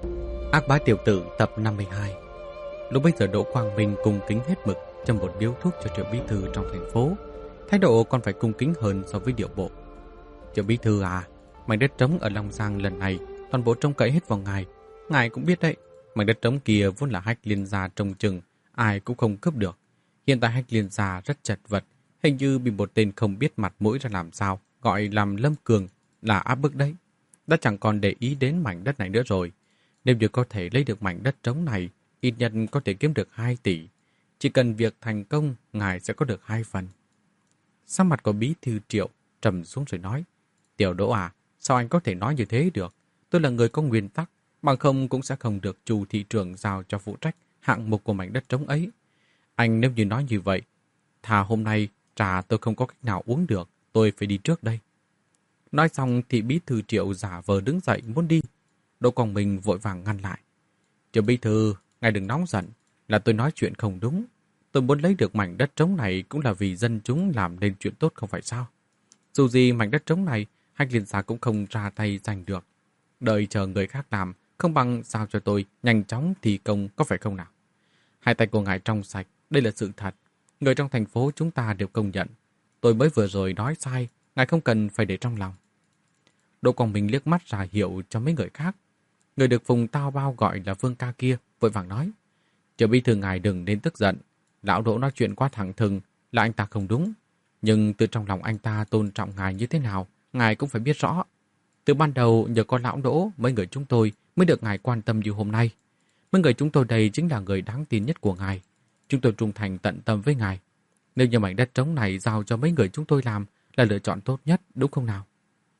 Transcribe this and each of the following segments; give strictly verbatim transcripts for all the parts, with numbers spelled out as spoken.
Ác bá tiểu tử tập năm mươi hai. Lúc bây giờ Đỗ Quang Minh cung kính hết mực châm một điếu thuốc cho Triệu Bí Thư trong thành phố. Thái độ còn phải cung kính hơn so với điệu bộ. Triệu Bí Thư à, mảnh đất trống ở Long Giang lần này toàn bộ trông cậy hết vào ngài. Ngài cũng biết đấy, mảnh đất trống kia vốn là Hách Liên gia trông chừng, ai cũng không cướp được. Hiện tại Hách Liên gia rất chật vật, hình như bị một tên không biết mặt mũi ra làm sao, gọi làm Lâm Cường là áp bức đấy. Đã chẳng còn để ý đến mảnh đất này nữa rồi. Nếu như có thể lấy được mảnh đất trống này, ít nhất có thể kiếm được hai tỷ. Chỉ cần việc thành công, ngài sẽ có được hai phần. Sắc mặt của Bí Thư Triệu trầm xuống rồi nói: Tiểu Đỗ à, sao anh có thể nói như thế được? Tôi là người có nguyên tắc, bằng không cũng sẽ không được chủ thị trưởng giao cho phụ trách hạng mục của mảnh đất trống ấy. Anh nếu như nói như vậy, thà hôm nay trà tôi không có cách nào uống được, tôi phải đi trước đây. Nói xong thì Bí Thư Triệu giả vờ đứng dậy muốn đi. Đỗ Quang Minh vội vàng ngăn lại. Triệu Bí Thư, ngài đừng nóng giận, là tôi nói chuyện không đúng. Tôi muốn lấy được mảnh đất trống này cũng là vì dân chúng làm nên chuyện tốt không phải sao? Dù gì mảnh đất trống này, Hách Liên gia cũng không ra tay giành được. Đợi chờ người khác làm, không bằng giao cho tôi nhanh chóng thì công có phải không nào? Hai tay của ngài trong sạch, đây là sự thật. Người trong thành phố chúng ta đều công nhận. Tôi mới vừa rồi nói sai, ngài không cần phải để trong lòng. Đỗ Quang Minh liếc mắt ra hiệu cho mấy người khác. Người được Phùng Tao Bao gọi là Vương ca kia vội vàng nói: Triệu Bí Thư ngài đừng nên tức giận. Lão Đỗ nói chuyện quá thẳng thừng là anh ta không đúng. Nhưng từ trong lòng anh ta tôn trọng ngài như thế nào, ngài cũng phải biết rõ. Từ ban đầu nhờ có Lão Đỗ, mấy người chúng tôi mới được ngài quan tâm như hôm nay. Mấy người chúng tôi đây chính là người đáng tin nhất của ngài. Chúng tôi trung thành tận tâm với ngài. Nếu như mảnh đất trống này giao cho mấy người chúng tôi làm là lựa chọn tốt nhất, đúng không nào?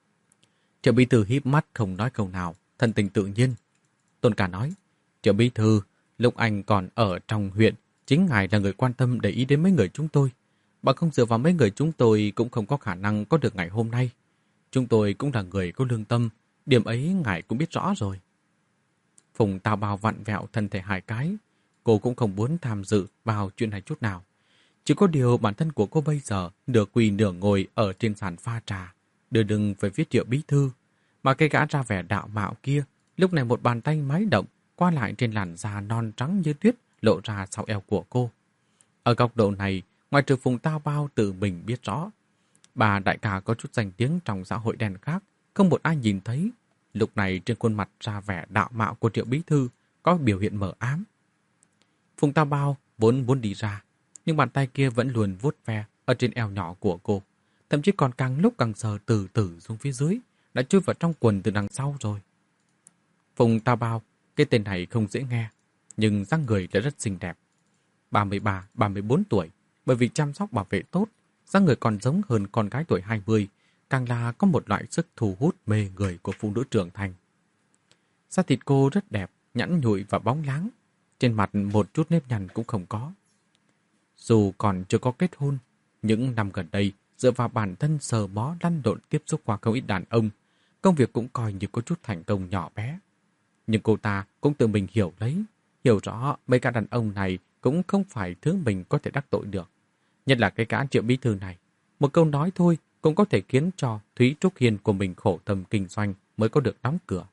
Triệu Bí Thư híp mắt không nói câu nào, thân tình tự nhiên. Tôn Cả nói: Triệu Bí Thư, lúc anh còn ở trong huyện, chính ngài là người quan tâm để ý đến mấy người chúng tôi. Bằng không dựa vào mấy người chúng tôi cũng không có khả năng có được ngày hôm nay. Chúng tôi cũng là người có lương tâm, điểm ấy ngài cũng biết rõ rồi. Phùng Tào Bao vặn vẹo thân thể hai cái. Cô cũng không muốn tham dự vào chuyện này chút nào. Chỉ có điều bản thân của cô bây giờ nửa quỳ nửa ngồi ở trên sàn pha trà, đưa đừng về phía Triệu Bí Thư. Mà cái gã ra vẻ đạo mạo kia, lúc này một bàn tay máy động qua lại trên làn da non trắng như tuyết lộ ra sau eo của cô. Ở góc độ này, ngoài trừ Phùng Tao Bao tự mình biết rõ, bà đại ca có chút danh tiếng trong xã hội đen khác, không một ai nhìn thấy. Lúc này trên khuôn mặt ra vẻ đạo mạo của Triệu Bí Thư có biểu hiện mờ ám. Phùng Tao Bao vốn muốn đi ra, nhưng bàn tay kia vẫn luôn vuốt ve ở trên eo nhỏ của cô, thậm chí còn càng lúc càng sờ từ từ xuống phía dưới, đã chui vào trong quần từ đằng sau rồi. Phùng Tao Bao, cái tên này không dễ nghe, nhưng dáng người lại rất xinh đẹp. ba mươi ba, ba mươi bốn tuổi, bởi vì chăm sóc bảo vệ tốt, dáng người còn giống hơn con gái tuổi hai mươi, càng là có một loại sức thu hút mê người của phụ nữ trưởng thành. Da thịt cô rất đẹp, nhẵn nhụi và bóng láng, trên mặt một chút nếp nhăn cũng không có. Dù còn chưa có kết hôn, những năm gần đây, dựa vào bản thân sờ mó lăn lộn tiếp xúc qua không ít đàn ông, công việc cũng coi như có chút thành công nhỏ bé. Nhưng cô ta cũng tự mình hiểu lấy, hiểu rõ mấy cả đàn ông này cũng không phải thứ mình có thể đắc tội được. Nhất là cái gã Triệu Bí Thư này, một câu nói thôi cũng có thể khiến cho Thúy Trúc Hiền của mình khổ tâm kinh doanh mới có được đóng cửa.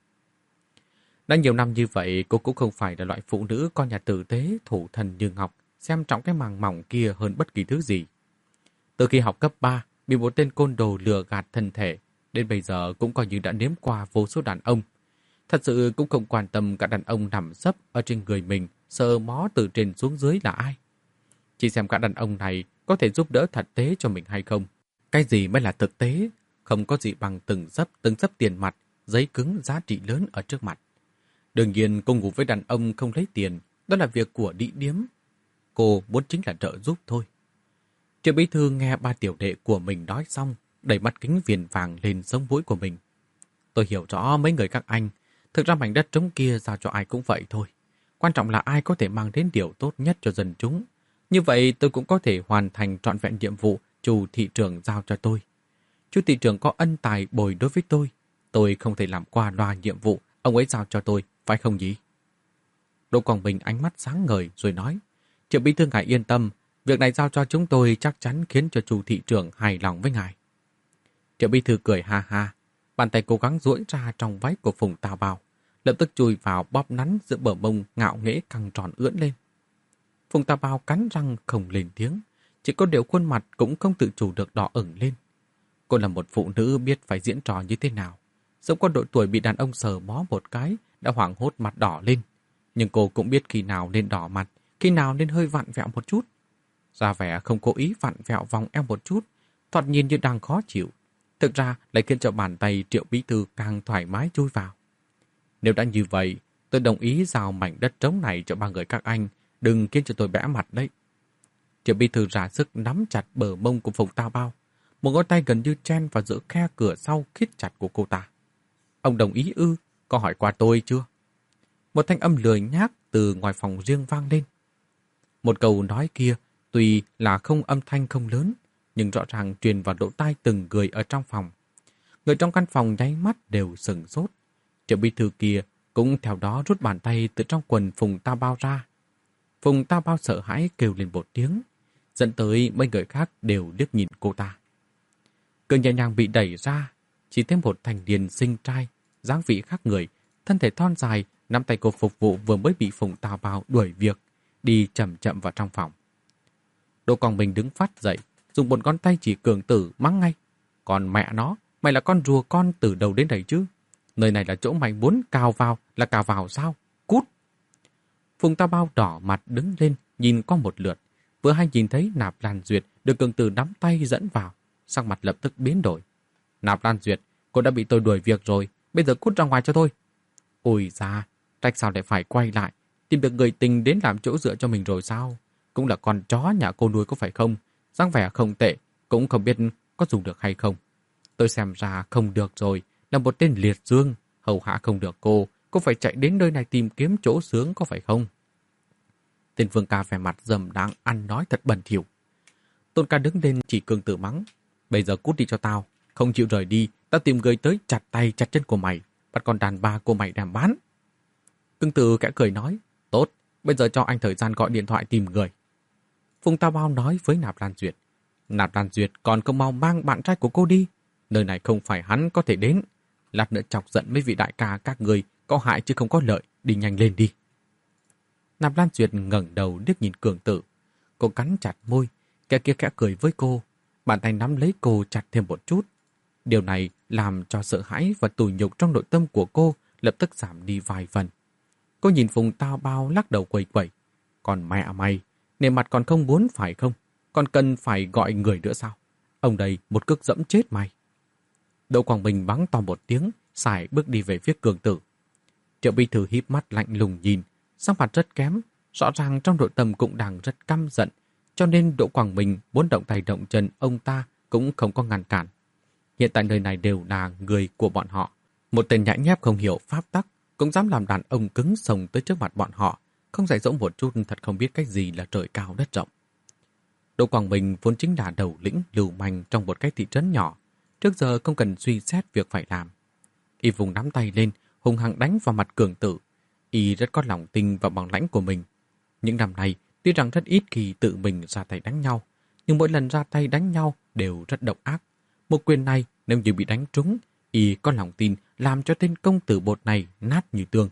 Đã nhiều năm như vậy, cô cũng không phải là loại phụ nữ con nhà tử tế, thủ thần như ngọc, xem trọng cái màng mỏng kia hơn bất kỳ thứ gì. Từ khi học cấp ba, bị một tên côn đồ lừa gạt thân thể, đến bây giờ cũng coi như đã nếm qua vô số đàn ông. Thật sự cũng không quan tâm cả đàn ông nằm sấp ở trên người mình, sờ mó từ trên xuống dưới là ai. Chỉ xem cả đàn ông này có thể giúp đỡ thật tế cho mình hay không. Cái gì mới là thực tế, không có gì bằng từng sấp từng sấp tiền mặt, giấy cứng giá trị lớn ở trước mặt. Đương nhiên cô ngủ với đàn ông không lấy tiền, đó là việc của đĩ điếm. Cô muốn chính là trợ giúp thôi. Triệu Bí Thư nghe ba tiểu đệ của mình nói xong, đẩy mắt kính viền vàng lên sống mũi của mình. Tôi hiểu rõ mấy người các anh, thực ra mảnh đất trống kia giao cho ai cũng vậy thôi. Quan trọng là ai có thể mang đến điều tốt nhất cho dân chúng. Như vậy tôi cũng có thể hoàn thành trọn vẹn nhiệm vụ chủ thị trường giao cho tôi. Chủ thị trường có ân tài bồi đối với tôi. Tôi không thể làm qua loa nhiệm vụ ông ấy giao cho tôi, phải không nhỉ? Đỗ Quang Bình ánh mắt sáng ngời rồi nói: Triệu Bí Thư ngài yên tâm, việc này giao cho chúng tôi chắc chắn khiến cho chủ thị trường hài lòng với ngài. Triệu Bí Thư cười ha ha, bàn tay cố gắng duỗi ra trong váy của Phùng Tào Bao. lập tức chui vào bóp nắn giữa bờ mông ngạo nghễ căng tròn ưỡn lên. Phùng Tà Bao cắn răng không lên tiếng, chỉ có điều khuôn mặt cũng không tự chủ được đỏ ửng lên. Cô là một phụ nữ biết phải diễn trò như thế nào. Giống con độ tuổi bị đàn ông sờ mó một cái đã hoảng hốt mặt đỏ lên. Nhưng cô cũng biết khi nào nên đỏ mặt, khi nào nên hơi vặn vẹo một chút. Ra vẻ không cố ý vặn vẹo vòng eo một chút, thoạt nhìn như đang khó chịu. Thực ra lại khiến cho bàn tay Triệu Bí Thư càng thoải mái chui vào. Nếu đã như vậy, tôi đồng ý giao mảnh đất trống này cho ba người các anh, đừng khiến cho tôi bẽ mặt đấy. Triệu Bí Thư ra sức nắm chặt bờ mông của Phùng Tà Bao, một ngón tay gần như chen vào giữa khe cửa sau khít chặt của cô ta. Ông đồng ý ư? Có hỏi qua tôi chưa? Một thanh âm lười nhác từ ngoài phòng riêng vang lên. Một câu nói kia tuy là không âm thanh không lớn, nhưng rõ ràng truyền vào lỗ tai từng người ở trong phòng. Người trong căn phòng nháy mắt đều sửng sốt. Triệu Bí Thư kia cũng theo đó rút bàn tay từ trong quần Phùng Tà Bao ra. Phùng Tà Bao sợ hãi kêu lên một tiếng, dẫn tới mấy người khác đều liếc nhìn cô ta. Cửa nhẹ nhàng bị đẩy ra, chỉ thêm một thành niên xinh trai, dáng vị khác người, thân thể thon dài, nắm tay cô phục vụ vừa mới bị Phùng Tà Bao đuổi việc, đi chậm chậm vào trong phòng. Đỗ Quang Minh đứng phát dậy, dùng một ngón tay chỉ Cường Tử mắng ngay. Còn mẹ nó, mày là con rùa con từ đầu đến đây chứ? Nơi này là chỗ mày muốn cào vào là cào vào sao? Cút! Phùng Tà Bao đỏ mặt đứng lên, nhìn qua một lượt. Vừa hay nhìn thấy Nạp Lan Duyệt được Cường Tử nắm tay dẫn vào, sắc mặt lập tức biến đổi. Nạp Lan Duyệt, cô đã bị tôi đuổi việc rồi, bây giờ cút ra ngoài cho tôi. Ôi da, trách sao lại phải quay lại, tìm được người tình đến làm chỗ dựa cho mình rồi sao? Cũng là con chó nhà cô nuôi có phải không? Dáng vẻ không tệ, cũng không biết có dùng được hay không. Tôi xem ra không được rồi, là một tên liệt dương, hầu hạ không được cô, cô phải chạy đến nơi này tìm kiếm chỗ sướng có phải không? Tên Vương Ca vẻ mặt dầm đáng ăn nói thật bẩn thỉu. Tôn Ca đứng lên chỉ Cường Tử mắng. Bây giờ cút đi cho tao, không chịu rời đi, tao tìm người tới chặt tay chặt chân của mày, bắt con đàn bà của mày đem bán. Cường Tử kẽ cười nói, tốt, bây giờ cho anh thời gian gọi điện thoại tìm người. Phùng Tà Bao nói với Nạp Lan Duyệt, Nạp Lan Duyệt còn không mau mang bạn trai của cô đi, nơi này không phải hắn có thể đến. Lát nữa chọc giận mấy vị đại ca các người, có hại chứ không có lợi, đi nhanh lên đi. Nạp Lan Duyệt ngẩng đầu liếc nhìn Cường Tử, cô cắn chặt môi, kẻ kia khẽ cười với cô, bàn tay nắm lấy cô chặt thêm một chút. Điều này làm cho sợ hãi và tủi nhục trong nội tâm của cô lập tức giảm đi vài phần. Cô nhìn Phùng Tà Bao lắc đầu quẩy quẩy, còn mẹ mày, nề mặt còn không muốn phải không? Còn cần phải gọi người nữa sao? Ông đây một cước dẫm chết mày. Đỗ Quang Minh bắn to một tiếng, sải bước đi về phía Cường Tử. Triệu Bí Thư híp mắt lạnh lùng nhìn, sắc mặt rất kém, rõ ràng trong nội tâm cũng đang rất căm giận, cho nên Đỗ Quang Minh muốn động tay động chân ông ta cũng không có ngăn cản. Hiện tại nơi này đều là người của bọn họ, một tên nhãi nhép không hiểu pháp tắc cũng dám làm đàn ông cứng sồng tới trước mặt bọn họ, không dạy dỗ một chút thật không biết cách gì là trời cao đất rộng. Đỗ Quang Minh vốn chính là đầu lĩnh lưu manh trong một cái thị trấn nhỏ, trước giờ không cần suy xét việc phải làm. Y vùng nắm tay lên, hung hăng đánh vào mặt Cường Tử. Y rất có lòng tin vào bằng lãnh của mình. Những năm này, tuy rằng rất ít khi tự mình ra tay đánh nhau, nhưng mỗi lần ra tay đánh nhau đều rất độc ác. Một quyền này nếu như bị đánh trúng, Y có lòng tin làm cho tên công tử bột này nát như tương.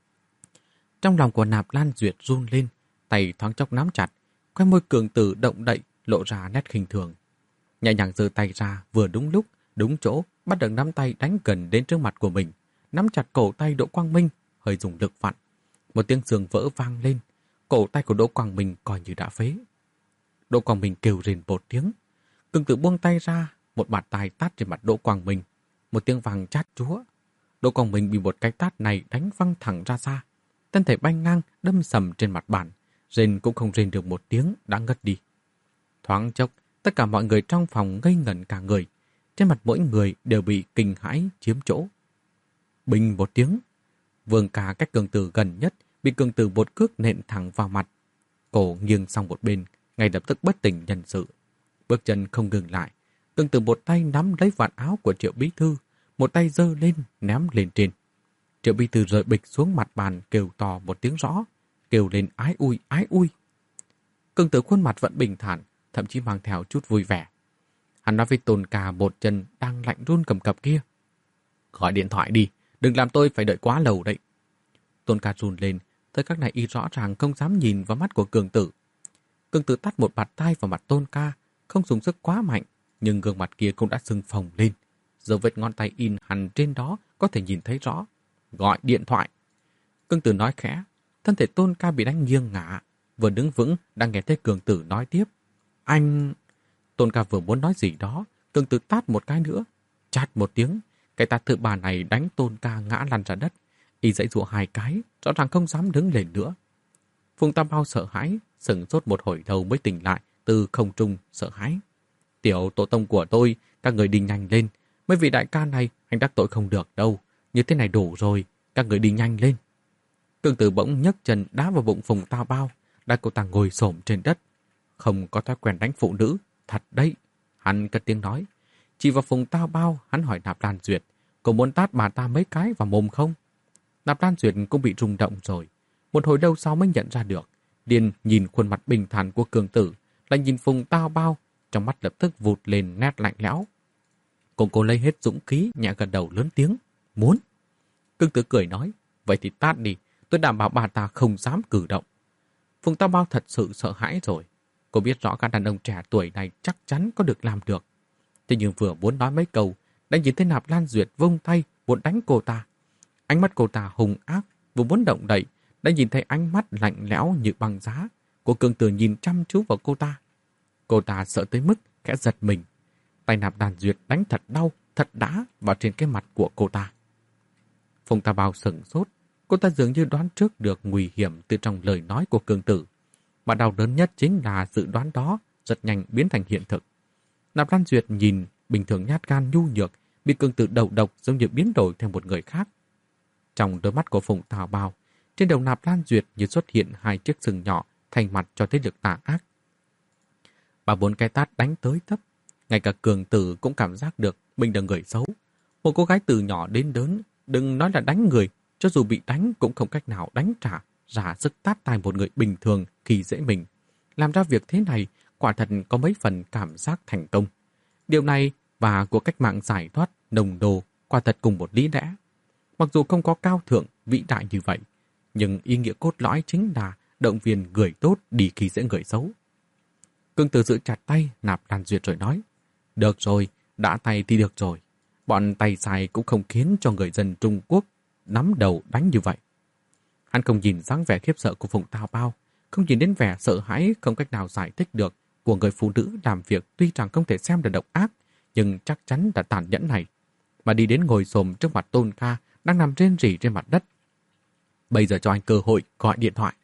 Trong lòng của Nạp Lan Duyệt run lên, tay thoáng chốc nắm chặt, khoe môi Cường Tử động đậy, lộ ra nét khinh thường. Nhẹ nhàng giơ tay ra, vừa đúng lúc, đúng chỗ, bắt được nắm tay đánh gần đến trước mặt của mình, nắm chặt cổ tay Đỗ Quang Minh, hơi dùng lực vặn. Một tiếng xương vỡ vang lên, cổ tay của Đỗ Quang Minh coi như đã phế. Đỗ Quang Minh kêu rền một tiếng, Cường Tử buông tay ra, một bạt tai tát trên mặt Đỗ Quang Minh, một tiếng vang chát chúa. Đỗ Quang Minh bị một cái tát này đánh văng thẳng ra xa, thân thể banh ngang đâm sầm trên mặt bàn, rên cũng không rên được một tiếng đã ngất đi. Thoáng chốc, tất cả mọi người trong phòng ngây ngẩn cả người, trên mặt mỗi người đều bị kinh hãi chiếm chỗ. Bình một tiếng, Vương Ca cách Cường Tử gần nhất bị Cường Tử một cước nện thẳng vào mặt, cổ nghiêng sang một bên, ngay lập tức bất tỉnh nhân sự. Bước chân không ngừng lại, Cường Tử một tay nắm lấy vạt áo của Triệu Bí Thư, một tay giơ lên ném lên trên. Triệu Bí Thư rơi bịch xuống mặt bàn, kêu to một tiếng rõ, kêu lên ái ui ái ui. Cường Tử khuôn mặt vẫn bình thản, thậm chí mang theo chút vui vẻ. Hắn nói với Tôn Ca một chân đang lạnh run cầm cập kia, gọi điện thoại đi, đừng làm tôi phải đợi quá lâu đấy. Tôn Ca run lên, thời khắc này y rõ ràng không dám nhìn vào mắt của Cường Tử. Cường Tử tát một bạt tai vào mặt Tôn Ca, không dùng sức quá mạnh, nhưng gương mặt kia cũng đã sưng phồng lên. Dấu vết ngón tay in hằn trên đó có thể nhìn thấy rõ. Gọi điện thoại. Cường Tử nói khẽ, thân thể Tôn Ca bị đánh nghiêng ngả, vừa đứng vững đang nghe thấy Cường Tử nói tiếp. Anh... Tôn Ca vừa muốn nói gì đó, Cường Tử tát một cái nữa. Chát một tiếng, cái tát thứ ba này đánh Tôn Ca ngã lăn ra đất. Y dãy dụa hai cái, rõ ràng không dám đứng lên nữa. Phùng Tam Bao sợ hãi, sững sốt một hồi đầu mới tỉnh lại từ không trung sợ hãi. Tiểu tổ tông của tôi, các người đi nhanh lên. Mấy vị đại ca này, anh đắc tội không được đâu. Như thế này đủ rồi, các người đi nhanh lên. Cường Tử bỗng nhấc chân đá vào bụng Phùng Tam Bao, đã cô ta ngồi xổm trên đất. Không có thói quen đánh phụ nữ, thật đấy. Hắn cất tiếng nói. Chỉ vào Phùng Tam Bao, hắn hỏi Nạp Lan Duyệt, cô muốn tát bà ta mấy cái vào mồm không? Nạp Lan Duyệt cũng bị rung động rồi. Một hồi lâu sau mới nhận ra được. Điên nhìn khuôn mặt bình thản của Cường Tử, lại nhìn Phùng Tam Bao, trong mắt lập tức vụt lên nét lạnh lẽo. Cô cô lấy hết dũng khí, nhẹ gật đầu lớn tiếng. Muốn. Cường Tử cười nói, vậy thì tát đi, tôi đảm bảo bà ta không dám cử động. Phùng Tam Bao thật sự sợ hãi rồi. Cô biết rõ các đàn ông trẻ tuổi này chắc chắn có được làm được. Thế nhưng vừa muốn nói mấy câu, đã nhìn thấy Nạp Lan Duyệt vung tay muốn đánh cô ta. Ánh mắt cô ta hung ác, vừa muốn động đậy, đã nhìn thấy ánh mắt lạnh lẽo như băng giá của Cường Tử nhìn chăm chú vào cô ta. Cô ta sợ tới mức khẽ giật mình. Tay Nạp Lan Duyệt đánh thật đau, thật đã vào trên cái mặt của cô ta. Phùng Tam Bao sững sốt, cô ta dường như đoán trước được nguy hiểm từ trong lời nói của Cường Tử. Mà đau đớn nhất chính là dự đoán đó rất nhanh biến thành hiện thực. Nạp Lan Duyệt nhìn bình thường nhát gan nhu nhược, bị Cường Tử đầu độc giống như biến đổi thành một người khác. Trong đôi mắt của Phùng Tam Bao, trên đầu Nạp Lan Duyệt như xuất hiện hai chiếc sừng nhỏ thành mặt cho thế lực tà ác. Bà bốn cái tát đánh tới thấp, ngay cả Cường Tử cũng cảm giác được mình là người xấu. Một cô gái từ nhỏ đến lớn, đừng nói là đánh người, cho dù bị đánh cũng không cách nào đánh trả, ra sức tát tai một người bình thường khi dễ mình. Làm ra việc thế này, quả thật có mấy phần cảm giác thành công. Điều này và của cách mạng giải thoát, nồng đồ, quả thật cùng một lý lẽ. Mặc dù không có cao thượng, vĩ đại như vậy, nhưng ý nghĩa cốt lõi chính là động viên người tốt đi khi dễ người xấu. Cường Tử giữ chặt tay Nạp Lan Duyệt rồi nói, được rồi, đã tay thì được rồi. Bọn tay sai cũng không khiến cho người dân Trung Quốc nắm đầu đánh như vậy. Hắn không nhìn dáng vẻ khiếp sợ của Phùng Tam Bao, không nhìn đến vẻ sợ hãi không cách nào giải thích được của người phụ nữ làm việc tuy rằng không thể xem là độc ác, nhưng chắc chắn là tàn nhẫn này, mà đi đến ngồi xổm trước mặt Tôn Ca đang nằm rên rỉ trên mặt đất. Bây giờ cho anh cơ hội gọi điện thoại.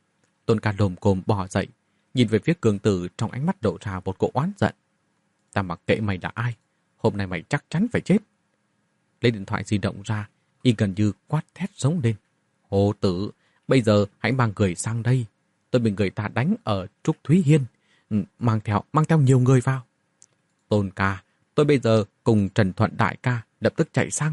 Tôn Ca lồm cồm bò dậy, nhìn về phía Cường Tử trong ánh mắt lộ ra một cỗ oán giận. Ta mặc kệ mày là ai, hôm nay mày chắc chắn phải chết. Lấy điện thoại di động ra, y gần như quát thét giống lên. Hồ Tử, bây giờ hãy mang người sang đây. Tôi bị người ta đánh ở Trúc Thúy Hiên. Mang theo, mang theo nhiều người vào. Tôn Ca, tôi bây giờ cùng Trần Thuận đại ca lập tức chạy sang.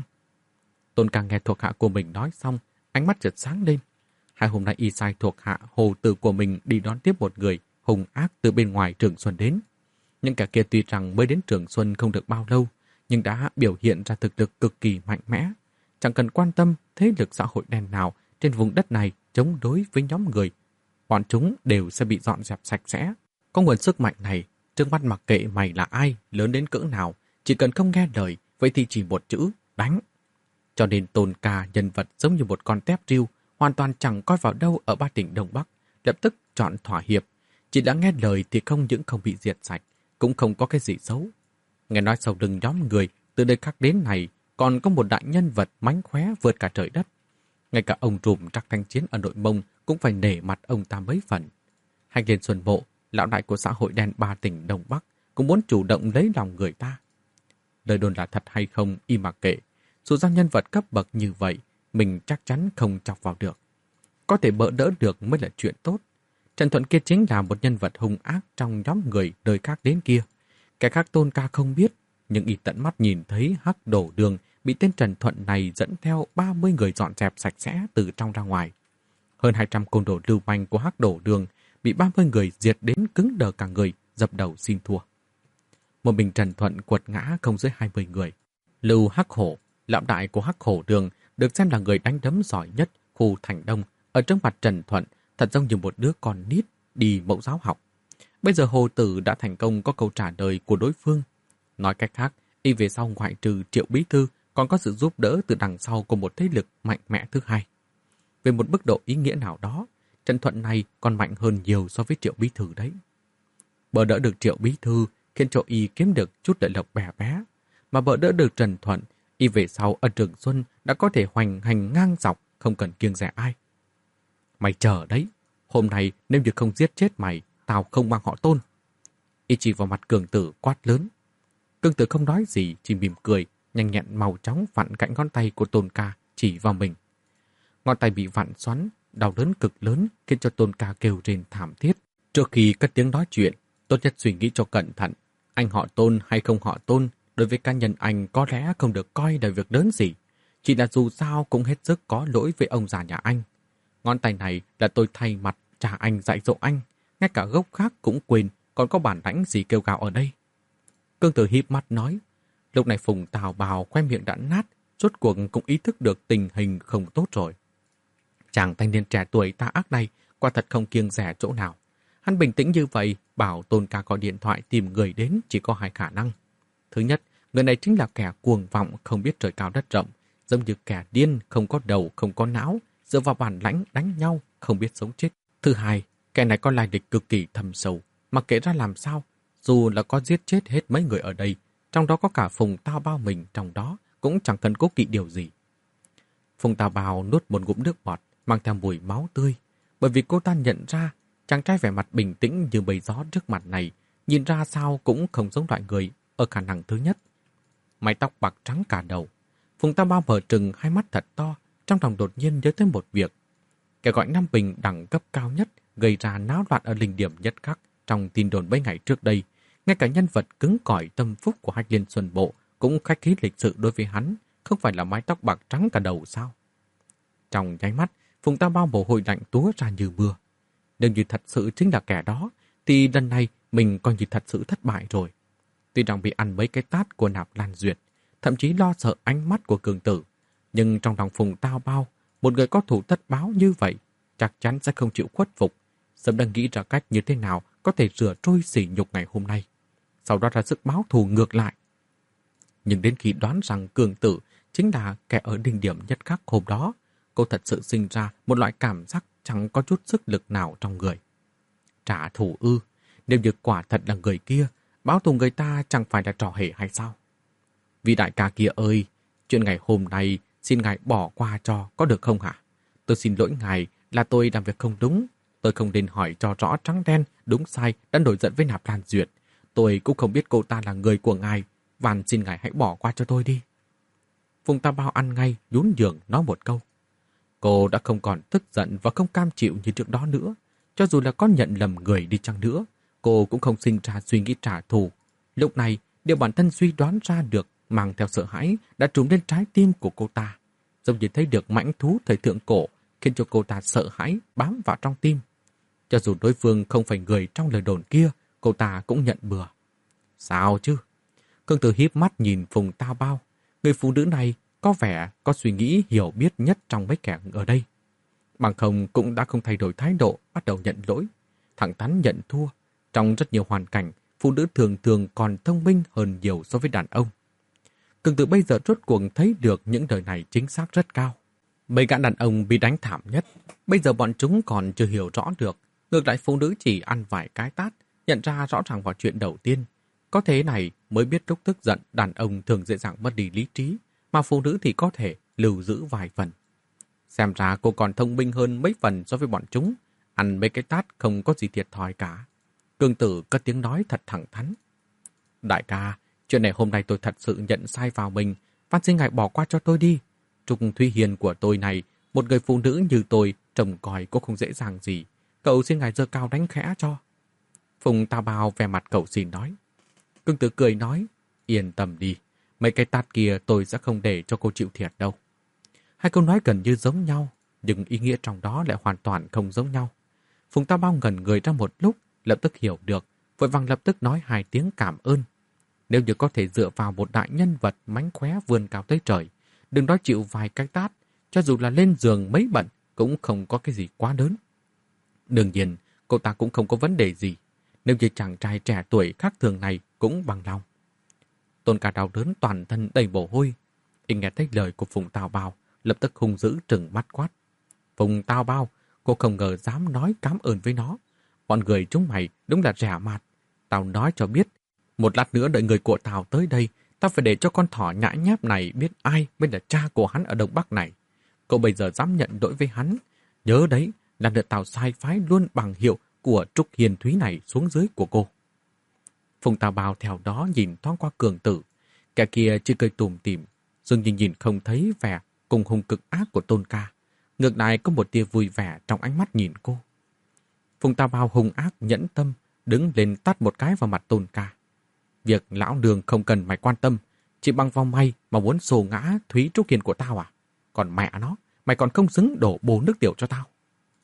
Tôn Ca nghe thuộc hạ của mình nói xong, ánh mắt chợt sáng lên. Hai hôm nay y sai thuộc hạ Hồ Tử của mình đi đón tiếp một người hung ác từ bên ngoài Trường Xuân đến. Những kẻ kia tuy rằng mới đến Trường Xuân không được bao lâu, nhưng đã biểu hiện ra thực lực cực kỳ mạnh mẽ. Chẳng cần quan tâm thế lực xã hội đen nào trên vùng đất này chống đối với nhóm người, bọn chúng đều sẽ bị dọn dẹp sạch sẽ. Có nguồn sức mạnh này, trước mắt mặc kệ mày là ai, lớn đến cỡ nào, chỉ cần không nghe lời, vậy thì chỉ một chữ, đánh. Cho nên Tôn Ca nhân vật giống như một con tép riêu, hoàn toàn chẳng coi vào đâu ở ba tỉnh Đông Bắc, lập tức chọn thỏa hiệp. Chỉ đã nghe lời thì không những không bị diệt sạch, cũng không có cái gì xấu. Nghe nói sau lưng nhóm người từ nơi khác đến này còn có một đại nhân vật mánh khóe vượt cả trời đất. Ngay cả ông trùm Trắc Thanh Chiến ở Nội Mông cũng phải nể mặt ông ta mấy phần. Hành Liên Xuân Bộ, lão đại của xã hội đen ba tỉnh Đông Bắc, cũng muốn chủ động lấy lòng người ta. Lời đồn là thật hay không, y mặc kệ. Dù sao nhân vật cấp bậc như vậy, mình chắc chắn không chọc vào được. Có thể bỡ đỡ được mới là chuyện tốt. Trần Thuận kia chính là một nhân vật hung ác trong nhóm người đời khác đến kia. Kẻ khác Tôn Ca không biết, nhưng y tận mắt nhìn thấy Hắc Đổ Đường bị tên Trần Thuận này dẫn theo ba mươi người dọn dẹp sạch sẽ từ trong ra ngoài. Hơn hai trăm côn đồ lưu manh của Hắc Đổ Đường bị ba mươi người diệt đến cứng đờ cả người, dập đầu xin thua. Một mình Trần Thuận quật ngã không dưới hai mươi người. Lưu Hắc Hổ, lão đại của Hắc Hổ Đường, được xem là người đánh đấm giỏi nhất khu Thành Đông, ở trước mặt Trần Thuận, thật giống như một đứa con nít đi mẫu giáo học. Bây giờ Hồ Tử đã thành công có câu trả lời của đối phương. Nói cách khác, y về sau ngoại trừ Triệu Bí Thư còn có sự giúp đỡ từ đằng sau của một thế lực mạnh mẽ thứ hai. Về một mức độ ý nghĩa nào đó, Trần Thuận này còn mạnh hơn nhiều so với Triệu Bí Thư đấy. Bỡ đỡ được Triệu Bí Thư khiến cho y kiếm được chút lợi lộc bè bé, mà bỡ đỡ được Trần Thuận, y về sau ở Trường Xuân đã có thể hoành hành ngang dọc, không cần kiêng dè ai. Mày chờ đấy, hôm nay nếu như không giết chết mày, tao không mang họ Tôn. Y chỉ vào mặt Cường Tử quát lớn. Cường Tử không nói gì, chỉ mỉm cười, nhanh nhẹn màu chóng vặn cạnh ngón tay của Tôn Ca chỉ vào mình. Ngón tay bị vặn xoắn, đau đớn cực lớn khiến cho Tôn Ca kêu rên thảm thiết. Trước khi cất tiếng nói chuyện, tốt nhất suy nghĩ cho cẩn thận. Anh họ Tôn hay không họ Tôn, đối với cá nhân anh có lẽ không được coi là việc lớn gì. Chỉ là dù sao cũng hết sức có lỗi với ông già nhà anh. Ngón tay này là tôi thay mặt cha anh dạy dỗ anh. Ngay cả gốc khác cũng quên, còn có bản lãnh gì kêu gào ở đây. Cương Tử híp mắt nói. Lúc này Phùng Tào Bào khoe miệng đã nát, rốt cuộc cũng ý thức được tình hình không tốt rồi. Chàng thanh niên trẻ tuổi tà ác này quả thật không kiêng dè chỗ nào. Hắn bình tĩnh như vậy, bảo Tôn Ca gọi điện thoại tìm người đến chỉ có hai khả năng. Thứ nhất, người này chính là kẻ cuồng vọng không biết trời cao đất rộng, giống như kẻ điên không có đầu không có não, dựa vào bản lãnh đánh nhau không biết sống chết. Thứ hai, kẻ này có lai lịch cực kỳ thâm sâu, mặc kệ ra làm sao, dù là có giết chết hết mấy người ở đây, trong đó có cả Phùng Tào Bao mình trong đó, cũng chẳng cần cố kỵ điều gì. Phùng Tào Bao nuốt một ngụm nước bọt, mang theo mùi máu tươi, bởi vì cô ta nhận ra chàng trai vẻ mặt bình tĩnh như bầy gió trước mặt này, nhìn ra sao cũng không giống loại người ở khả năng thứ nhất. Mái tóc bạc trắng cả đầu, Phùng Tào Bao mở trừng hai mắt thật to, trong lòng đột nhiên nhớ tới một việc. Kẻ gọi Nam Bình đẳng cấp cao nhất gây ra náo loạn ở linh điểm nhất khắc trong tin đồn mấy ngày trước đây, ngay cả nhân vật cứng cỏi tâm phúc của Hách Liên Xuân Bộ cũng khách khí lịch sự đối với hắn, không phải là mái tóc bạc trắng cả đầu sao? Trong nháy mắt, Phùng Tào Bao mồ hôi lạnh túa ra như mưa. Nếu như thật sự chính là kẻ đó, thì lần này mình coi như thật sự thất bại rồi. Tuy rằng bị ăn mấy cái tát của Nạp Lan Duyệt, thậm chí lo sợ ánh mắt của Cường Tử, nhưng trong lòng Phùng Tào Bao, một người có thủ tất báo như vậy, chắc chắn sẽ không chịu khuất phục. Sớm đang nghĩ ra cách như thế nào có thể rửa trôi sỉ nhục ngày hôm nay, sau đó ra sức báo thù ngược lại. Nhưng đến khi đoán rằng Cường Tử chính là kẻ ở đỉnh điểm nhất khắc hôm đó, cô thật sự sinh ra một loại cảm giác chẳng có chút sức lực nào trong người. Trả thù ư, nếu như quả thật là người kia, báo thù người ta chẳng phải là trò hề hay sao? Vị đại ca kia ơi, chuyện ngày hôm nay xin ngài bỏ qua cho có được không hả? Tôi xin lỗi ngài là tôi làm việc không đúng. Tôi không nên hỏi cho rõ trắng đen, đúng sai đã nổi giận với Nạp Lan Duyệt. Tôi cũng không biết cô ta là người của ngài. Van xin ngài hãy bỏ qua cho tôi đi. Phùng Tào Bao ăn ngay, nhún nhường nói một câu. Cô đã không còn tức giận và không cam chịu như trước đó nữa. Cho dù là có nhận lầm người đi chăng nữa, cô cũng không sinh ra suy nghĩ trả thù. Lúc này, điều bản thân suy đoán ra được mang theo sợ hãi đã trùm lên trái tim của cô ta. Giống như thấy được mãnh thú thời thượng cổ, khiến cho cô ta sợ hãi bám vào trong tim. Cho dù đối phương không phải người trong lời đồn kia, cô ta cũng nhận bừa. Sao chứ? Cường Tử híp mắt nhìn Phùng Tào Bao. Người phụ nữ này có vẻ có suy nghĩ hiểu biết nhất trong mấy kẻ ở đây. Bằng không cũng đã không thay đổi thái độ, bắt đầu nhận lỗi. Thẳng thắn nhận thua. Trong rất nhiều hoàn cảnh, phụ nữ thường thường còn thông minh hơn nhiều so với đàn ông. Cường Tử bây giờ rốt cuộc thấy được những lời này chính xác rất cao. Mấy gã đàn ông bị đánh thảm nhất, bây giờ bọn chúng còn chưa hiểu rõ được. Ngược lại phụ nữ chỉ ăn vài cái tát, nhận ra rõ ràng vào chuyện đầu tiên. Có thế này mới biết lúc tức giận đàn ông thường dễ dàng mất đi lý trí, mà phụ nữ thì có thể lưu giữ vài phần. Xem ra cô còn thông minh hơn mấy phần so với bọn chúng, ăn mấy cái tát không có gì thiệt thòi cả. Cường Tử cất tiếng nói thật thẳng thắn. Đại ca, chuyện này hôm nay tôi thật sự nhận sai vào mình, van xin ngài bỏ qua cho tôi đi. Trục Thúy Hiền của tôi này, một người phụ nữ như tôi, trông coi cũng không dễ dàng gì. Cậu xin ngài giơ cao đánh khẽ cho. Phùng Tào Bao vẻ mặt cậu xin nói. Cường Tử cười nói, yên tâm đi, mấy cái tát kia tôi sẽ không để cho cô chịu thiệt đâu. Hai câu nói gần như giống nhau, nhưng ý nghĩa trong đó lại hoàn toàn không giống nhau. Phùng Tào Bao ngẩn người ra một lúc, lập tức hiểu được, vội vàng lập tức nói hai tiếng cảm ơn. Nếu như có thể dựa vào một đại nhân vật mánh khóe vươn cao tới trời, đừng nói chịu vài cái tát, cho dù là lên giường mấy bận, cũng không có cái gì quá lớn. Đương nhiên, cô ta cũng không có vấn đề gì, nếu như chàng trai trẻ tuổi khác thường này cũng bằng lòng. Tôn Ca đau đớn toàn thân đầy mồ hôi. Y nghe thấy lời của Phùng Tào Bao, lập tức hung dữ trừng mắt quát. Phùng Tào Bao, cô không ngờ dám nói cảm ơn với nó. Bọn người chúng mày đúng là rẻ mạt. Tao nói cho biết, một lát nữa đợi người của Tào tới đây, tao phải để cho con thỏ nhãi nhép này biết ai mới là cha của hắn ở Đông Bắc này. Cậu bây giờ dám nhận lỗi với hắn. Nhớ đấy, là đợt Tào sai phái luôn bằng hiệu của Trúc Hiền Thúy này xuống dưới của cô. Phùng Tào Bao theo đó nhìn thoáng qua Cường Tử. Kẻ kia chỉ cười tủm tỉm, dường như nhìn không thấy vẻ cùng hung cực ác của Tôn Ca. Ngược lại có một tia vui vẻ trong ánh mắt nhìn cô. Phùng Tào Bao hung ác nhẫn tâm, đứng lên tát một cái vào mặt Tôn Ca. Việc lão đường không cần mày quan tâm, chỉ bằng vào mày mà muốn xô ngã Thúy Trúc Hiền của tao à? Còn mẹ nó, mày còn không xứng đổ bồ nước tiểu cho tao.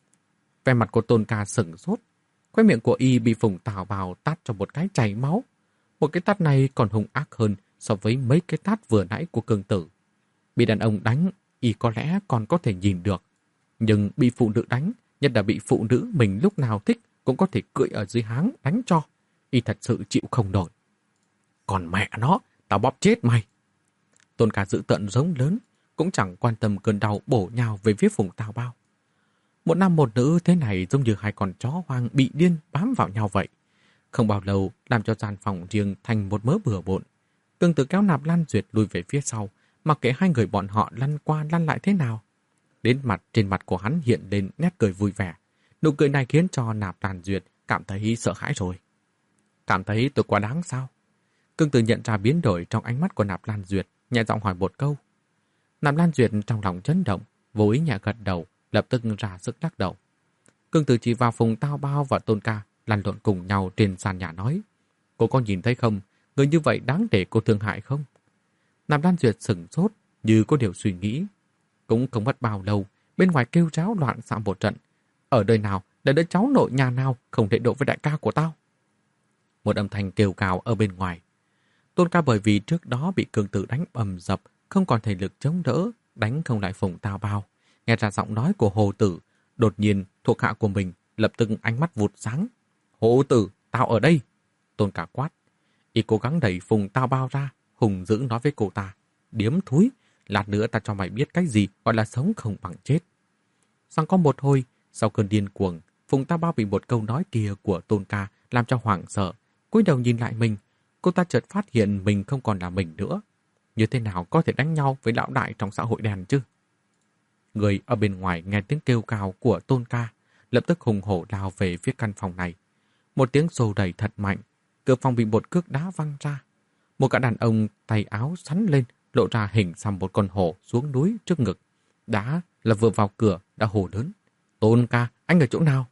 Vẻ mặt của Tôn Ca sửng sốt, khóe miệng của y bị Phùng Tào Bao tát cho một cái chảy máu. Một cái tát này còn hung ác hơn so với mấy cái tát vừa nãy của Cường Tử. Bị đàn ông đánh, y có lẽ còn có thể nhìn được. Nhưng bị phụ nữ đánh, nhất là bị phụ nữ mình lúc nào thích cũng có thể cưỡi ở dưới háng đánh cho. Y thật sự chịu không nổi. Còn mẹ nó, tao bóp chết mày. Tôn Ca dữ tợn giống lớn, cũng chẳng quan tâm cơn đau bổ nhào về phía Phùng Tào Bao. Một nam một nữ thế này giống như hai con chó hoang bị điên bám vào nhau vậy. Không bao lâu làm cho gian phòng riêng thành một mớ bừa bộn. Cường Tử kéo Nạp Lan Duyệt lùi về phía sau, mặc kệ hai người bọn họ lăn qua lăn lại thế nào. Đến mặt trên mặt của hắn hiện lên nét cười vui vẻ. Nụ cười này khiến cho Nạp Lan Duyệt cảm thấy sợ hãi rồi. Cảm thấy tôi quá đáng sao? Cường Tử nhận ra biến đổi trong ánh mắt của Nạp Lan Duyệt, nhẹ giọng hỏi một câu. Nạp Lan Duyệt trong lòng chấn động, vô ý nhẹ gật đầu, lập tức ra sức lắc đầu. Cường Tử chỉ vào Phùng Tào Bao và Tôn Ca lăn lộn cùng nhau trên sàn nhà nói. Cô có nhìn thấy không? Người như vậy đáng để cô thương hại không? Nạp Lan Duyệt sửng sốt, như có điều suy nghĩ. Cũng không mất bao lâu, bên ngoài kêu ráo loạn xạ một trận. Ở đời nào, là đứa cháu nội nhà nào không thể độ với đại ca của tao? Một âm thanh kêu cào ở bên ngoài. Tôn Ca bởi vì trước đó bị Cường Tử đánh bầm dập, không còn thể lực chống đỡ, đánh không lại Phùng Tào Bao. Nghe ra giọng nói của Hồ Tử, đột nhiên thuộc hạ của mình lập tức ánh mắt vụt sáng. Hồ Tử, tao ở đây. Tôn Ca quát. Y cố gắng đẩy Phùng Tào Bao ra, hùng dữ nói với cô ta. Điếm thúi, lát nữa ta cho mày biết cái gì gọi là sống không bằng chết. Sang có một hồi, sau cơn điên cuồng, Phùng Tào Bao bị một câu nói kia của Tôn Ca làm cho hoảng sợ. Cúi đầu nhìn lại mình, cô ta chợt phát hiện mình không còn là mình nữa. Như thế nào có thể đánh nhau với lão đại trong xã hội đen chứ? Người ở bên ngoài nghe tiếng kêu cào của Tôn Ca, lập tức hùng hổ lao về phía căn phòng này. Một tiếng xô đẩy thật mạnh, cửa phòng bị một cước đá văng ra. Một gã đàn ông tay áo sắn lên, lộ ra hình xăm một con hổ xuống núi trước ngực. Đá là vừa vào cửa đã hô lớn. Tôn Ca, anh ở chỗ nào?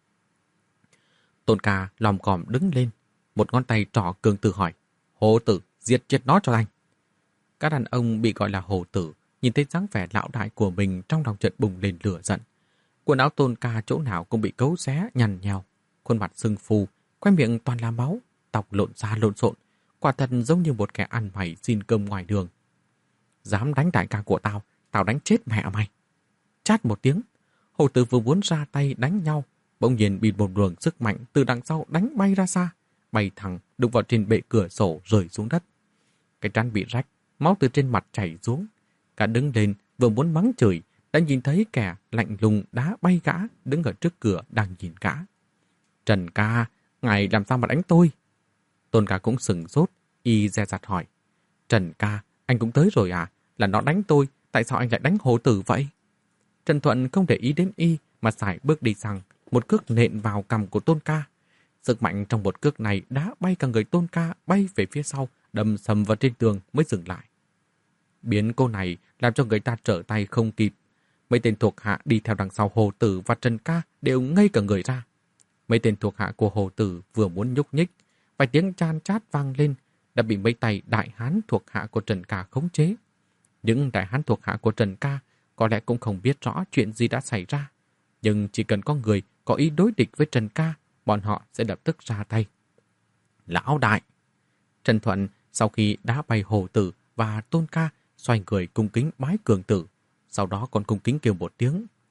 Tôn Ca lòm còm đứng lên, một ngón tay trỏ Cường Tử hỏi. Hồ Tử, giết chết nó cho anh. Các đàn ông bị gọi là Hồ Tử, nhìn thấy dáng vẻ lão đại của mình trong lòng chợt bùng lên lửa giận. Quần áo Tôn Ca chỗ nào cũng bị cấu xé, nhằn nhào, khuôn mặt sưng phù, khoe miệng toàn là máu, tóc lộn xa lộn xộn, quả thật giống như một kẻ ăn mày xin cơm ngoài đường. Dám đánh đại ca của tao, tao đánh chết mẹ mày. Chát một tiếng, Hồ Tử vừa muốn ra tay đánh nhau, bỗng nhiên bị một luồng sức mạnh từ đằng sau đánh bay ra xa, bay thẳng đụng vào trên bệ cửa sổ rơi xuống đất. Cái trán bị rách, máu từ trên mặt chảy xuống. Cả đứng lên vừa muốn mắng chửi, đã nhìn thấy kẻ lạnh lùng đá bay gã đứng ở trước cửa đang nhìn gã. Trần ca, ngài làm sao mà đánh tôi? Tôn Ca cũng sừng sốt, y dè dặt hỏi. Trần ca, anh cũng tới rồi à? Là nó đánh tôi, tại sao anh lại đánh Hồ Tử vậy? Trần Thuận không để ý đến y mà sải bước đi sang, một cước nện vào cằm của Tôn Ca. Sức mạnh trong một cước này đã bay cả người Tôn Ca bay về phía sau, đâm sầm vào trên tường mới dừng lại. Biến cô này làm cho người ta trở tay không kịp. Mấy tên thuộc hạ đi theo đằng sau Hồ Tử và Trần Ca đều ngây cả người ra. Mấy tên thuộc hạ của Hồ Tử vừa muốn nhúc nhích, vài tiếng chan chát vang lên, đã bị mấy tay đại hán thuộc hạ của Trần Ca khống chế. Những đại hán thuộc hạ của Trần Ca có lẽ cũng không biết rõ chuyện gì đã xảy ra, nhưng chỉ cần có người có ý đối địch với Trần Ca, bọn họ sẽ lập tức ra tay. Lão đại! Trần Thuận sau khi đá bay Hồ Tử và Tôn Ca xoay người cung kính bái Cường Tử, sau đó còn cung kính kêu một tiếng.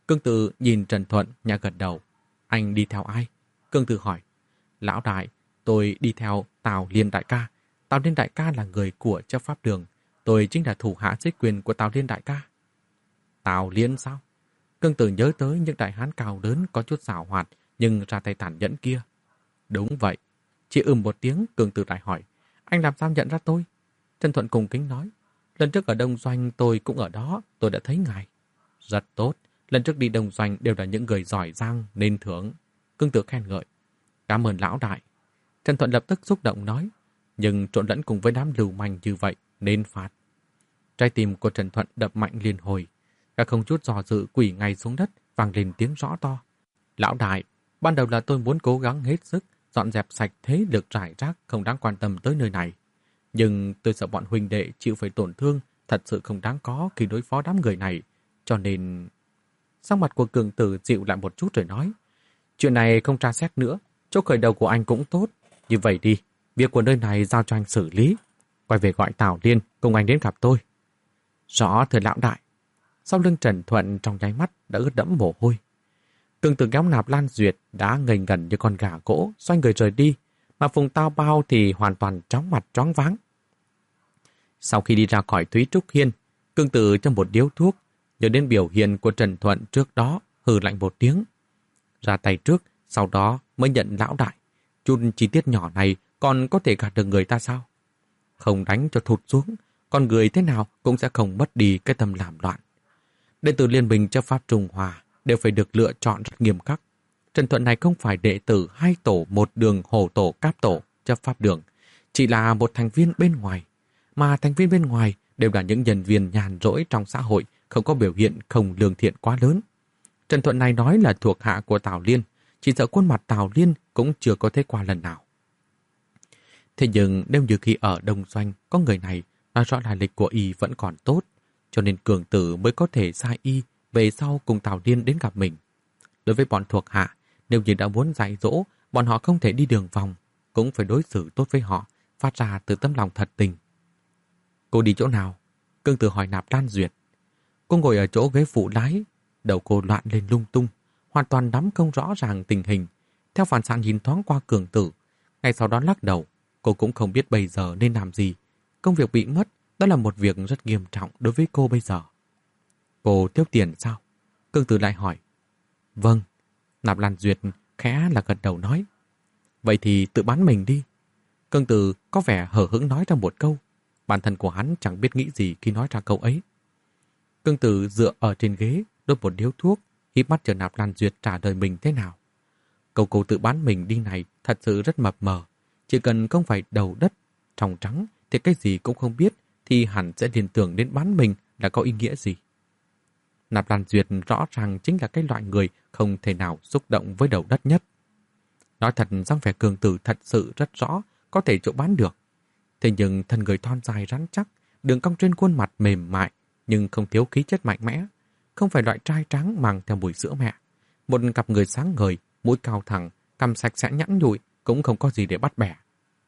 Cương Tử nhìn Trần Thuận nhẹ gật đầu. Anh đi theo ai? Cương Tử hỏi. Lão đại, tôi đi theo Tào Liên đại ca. Tào Liên đại ca là người của chấp pháp đường. Tôi chính là thủ hạ dưới quyền của Tào Liên đại ca. Tào Liên sao? Cương Tử nhớ tới những đại hán cao lớn có chút xảo hoạt nhưng ra tay tàn nhẫn kia. Đúng vậy. Chỉ ừm một tiếng, Cương Tử lại hỏi. Anh làm sao nhận ra tôi? Trần Thuận cùng kính nói. Lần trước ở Đông Doanh tôi cũng ở đó, tôi đã thấy ngài. Rất tốt. Lần trước đi Đông Doanh đều là những người giỏi giang nên thưởng. Cương Tử khen ngợi. Cảm ơn lão đại. Trần Thuận lập tức xúc động nói. Nhưng trộn lẫn cùng với đám lưu manh như vậy nên phạt. Trái tim của Trần Thuận đập mạnh liên hồi. Cả không chút dò dự quỳ ngay xuống đất, vang lên tiếng rõ to. Lão đại, ban đầu là tôi muốn cố gắng hết sức dọn dẹp sạch thế lực rải rác không đáng quan tâm tới nơi này. Nhưng tôi sợ bọn huynh đệ chịu phải tổn thương thật sự không đáng có khi đối phó đám người này. Cho nên... Sắc mặt của Cường Tử dịu lại một chút rồi nói. Chuyện này không tra xét nữa, chỗ khởi đầu của anh cũng tốt. Như vậy đi, việc của nơi này giao cho anh xử lý. Quay về gọi Tào Liên cùng anh đến gặp tôi. Rõ thưa lão đại. Sau lưng Trần Thuận trong nháy mắt đã ướt đẫm mồ hôi. Cường Tử kéo Nạp Lan Duyệt đã ngây ngẩn như con gà cỗ, xoay người rời đi, mà Phùng Tao Bao thì hoàn toàn chóng mặt choáng váng. Sau khi đi ra khỏi Thúy Trúc Hiên, Cường Tử trong một điếu thuốc, nhớ đến biểu hiện của Trần Thuận trước đó, hừ lạnh một tiếng. Ra tay trước, sau đó mới nhận lão đại. Chút chi tiết nhỏ này còn có thể gạt được người ta sao? Không đánh cho thụt xuống, con người thế nào cũng sẽ không mất đi cái tâm làm loạn. Đệ tử Liên minh chấp pháp Trung Hoa đều phải được lựa chọn rất nghiêm khắc. Trần Thuận này không phải đệ tử hai tổ một đường hổ tổ cáp tổ chấp pháp đường, chỉ là một thành viên bên ngoài. Mà thành viên bên ngoài đều là những nhân viên nhàn rỗi trong xã hội, không có biểu hiện không lương thiện quá lớn. Trần Thuận này nói là thuộc hạ của Tào Liên, chỉ sợ khuôn mặt Tào Liên cũng chưa có thấy qua lần nào. Thế nhưng nếu như khi ở Đông Doanh có người này nói rõ là lịch của y vẫn còn tốt, cho nên Cường Tử mới có thể sai y về sau cùng Tào Liên đến gặp mình. Đối với bọn thuộc hạ, nếu như đã muốn dạy dỗ, bọn họ không thể đi đường vòng, cũng phải đối xử tốt với họ, phát ra từ tấm lòng thật tình. Cô đi chỗ nào? Cường Tử hỏi Nạp Lan Duyệt. Cô ngồi ở chỗ ghế phụ lái, đầu cô loạn lên lung tung, hoàn toàn nắm không rõ ràng tình hình. Theo phản xạ nhìn thoáng qua Cường Tử, ngay sau đó lắc đầu, cô cũng không biết bây giờ nên làm gì. Công việc bị mất, đó là một việc rất nghiêm trọng đối với cô bây giờ. Cô thiếu tiền sao? Cường Tử lại hỏi. Vâng. Nạp Lan Duyệt khẽ là gật đầu nói. Vậy thì tự bán mình đi. Cường Tử có vẻ hờ hững nói ra một câu. Bản thân của hắn chẳng biết nghĩ gì khi nói ra câu ấy. Cường Tử dựa ở trên ghế, đốt một điếu thuốc, híp mắt chờ Nạp Lan Duyệt trả lời mình thế nào. Câu cô tự bán mình đi này thật sự rất mập mờ. Chỉ cần không phải đầu đất, trong trắng thì cái gì cũng không biết thì hẳn sẽ liên tưởng đến bán mình là có ý nghĩa gì. Nạp Lan Duyệt rõ ràng chính là cái loại người không thể nào xúc động với đầu đất nhất. Nói thật dáng vẻ Cường Tử thật sự rất rõ có thể chỗ bán được. Thế nhưng thân người thon dài rắn chắc, đường cong trên khuôn mặt mềm mại nhưng không thiếu khí chất mạnh mẽ, không phải loại trai trắng mang theo mùi sữa mẹ. Một cặp người sáng ngời, mũi cao thẳng, cằm sạch sẽ nhẵn nhụi cũng không có gì để bắt bẻ.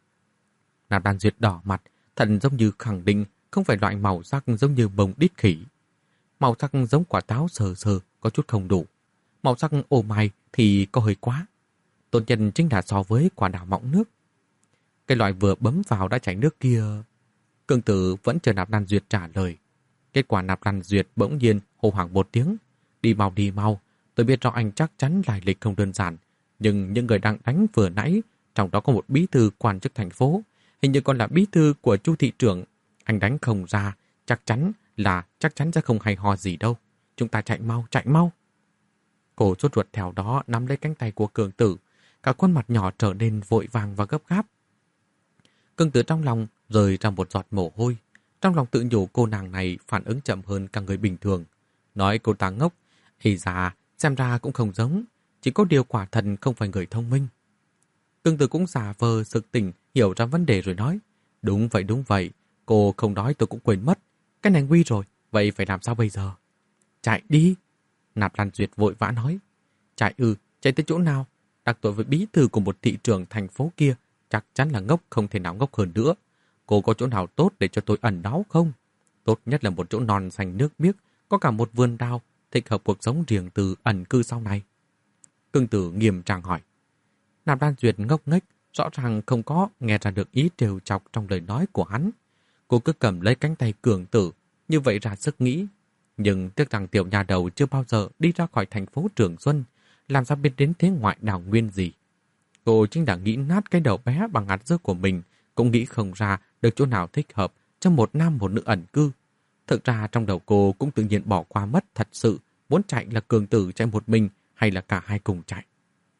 Nạp Lan Duyệt đỏ mặt, thần giống như khẳng định không phải loại màu sắc giống như bông đít khỉ. Màu sắc giống quả táo sờ sờ có chút không đủ. Màu sắc ô mai thì có hơi quá. Tốt nhất chính là so với quả đào mọng nước. Cái loại vừa bấm vào đã chảy nước kia. Cường Tử vẫn chờ Nạp Lan Duyệt trả lời. Kết quả Nạp Lan Duyệt bỗng nhiên hô hoảng một tiếng. Đi mau đi mau, tôi biết rõ anh chắc chắn lai lịch không đơn giản. Nhưng những người đang đánh vừa nãy, trong đó có một bí thư quan chức thành phố, hình như còn là bí thư của Chu thị trưởng. Anh đánh không ra, chắc chắn là chắc chắn sẽ không hay ho gì đâu. Chúng ta chạy mau, chạy mau. Cô sốt ruột theo đó nắm lấy cánh tay của Cường Tử, cả khuôn mặt nhỏ trở nên vội vàng và gấp gáp. Cường Tử trong lòng rơi ra một giọt mồ hôi. Trong lòng tự nhủ cô nàng này phản ứng chậm hơn cả người bình thường. Nói cô ta ngốc, thì ra xem ra cũng không giống, chỉ có điều quả thật không phải người thông minh. Cường Tử cũng giả vờ sực tỉnh, hiểu ra vấn đề rồi nói. Đúng vậy, đúng vậy, cô không nói tôi cũng quên mất. Cái này nguy rồi, vậy phải làm sao bây giờ? Chạy đi! Nạp Lan Duyệt vội vã nói. Chạy ư, chạy tới chỗ nào? Đặc tội với bí thư của một thị trưởng thành phố kia, chắc chắn là ngốc không thể nào ngốc hơn nữa. Cô có chỗ nào tốt để cho tôi ẩn náu không? Tốt nhất là một chỗ non xanh nước biếc, có cả một vườn đào, thích hợp cuộc sống riêng tư ẩn cư sau này? Cương Tử nghiêm trang hỏi. Nạp Lan Duyệt ngốc nghếch, rõ ràng không có nghe ra được ý trêu chọc trong lời nói của hắn. Cô cứ cầm lấy cánh tay Cường Tử, như vậy ra sức nghĩ. Nhưng tiếc rằng tiểu nhà đầu chưa bao giờ đi ra khỏi thành phố Trường Xuân, làm sao biết đến thế ngoại đảo nguyên gì. Cô chính đã nghĩ nát cái đầu bé bằng hạt dưa của mình, cũng nghĩ không ra được chỗ nào thích hợp cho một nam một nữ ẩn cư. Thực ra trong đầu cô cũng tự nhiên bỏ qua mất thật sự muốn chạy là Cường Tử chạy một mình hay là cả hai cùng chạy.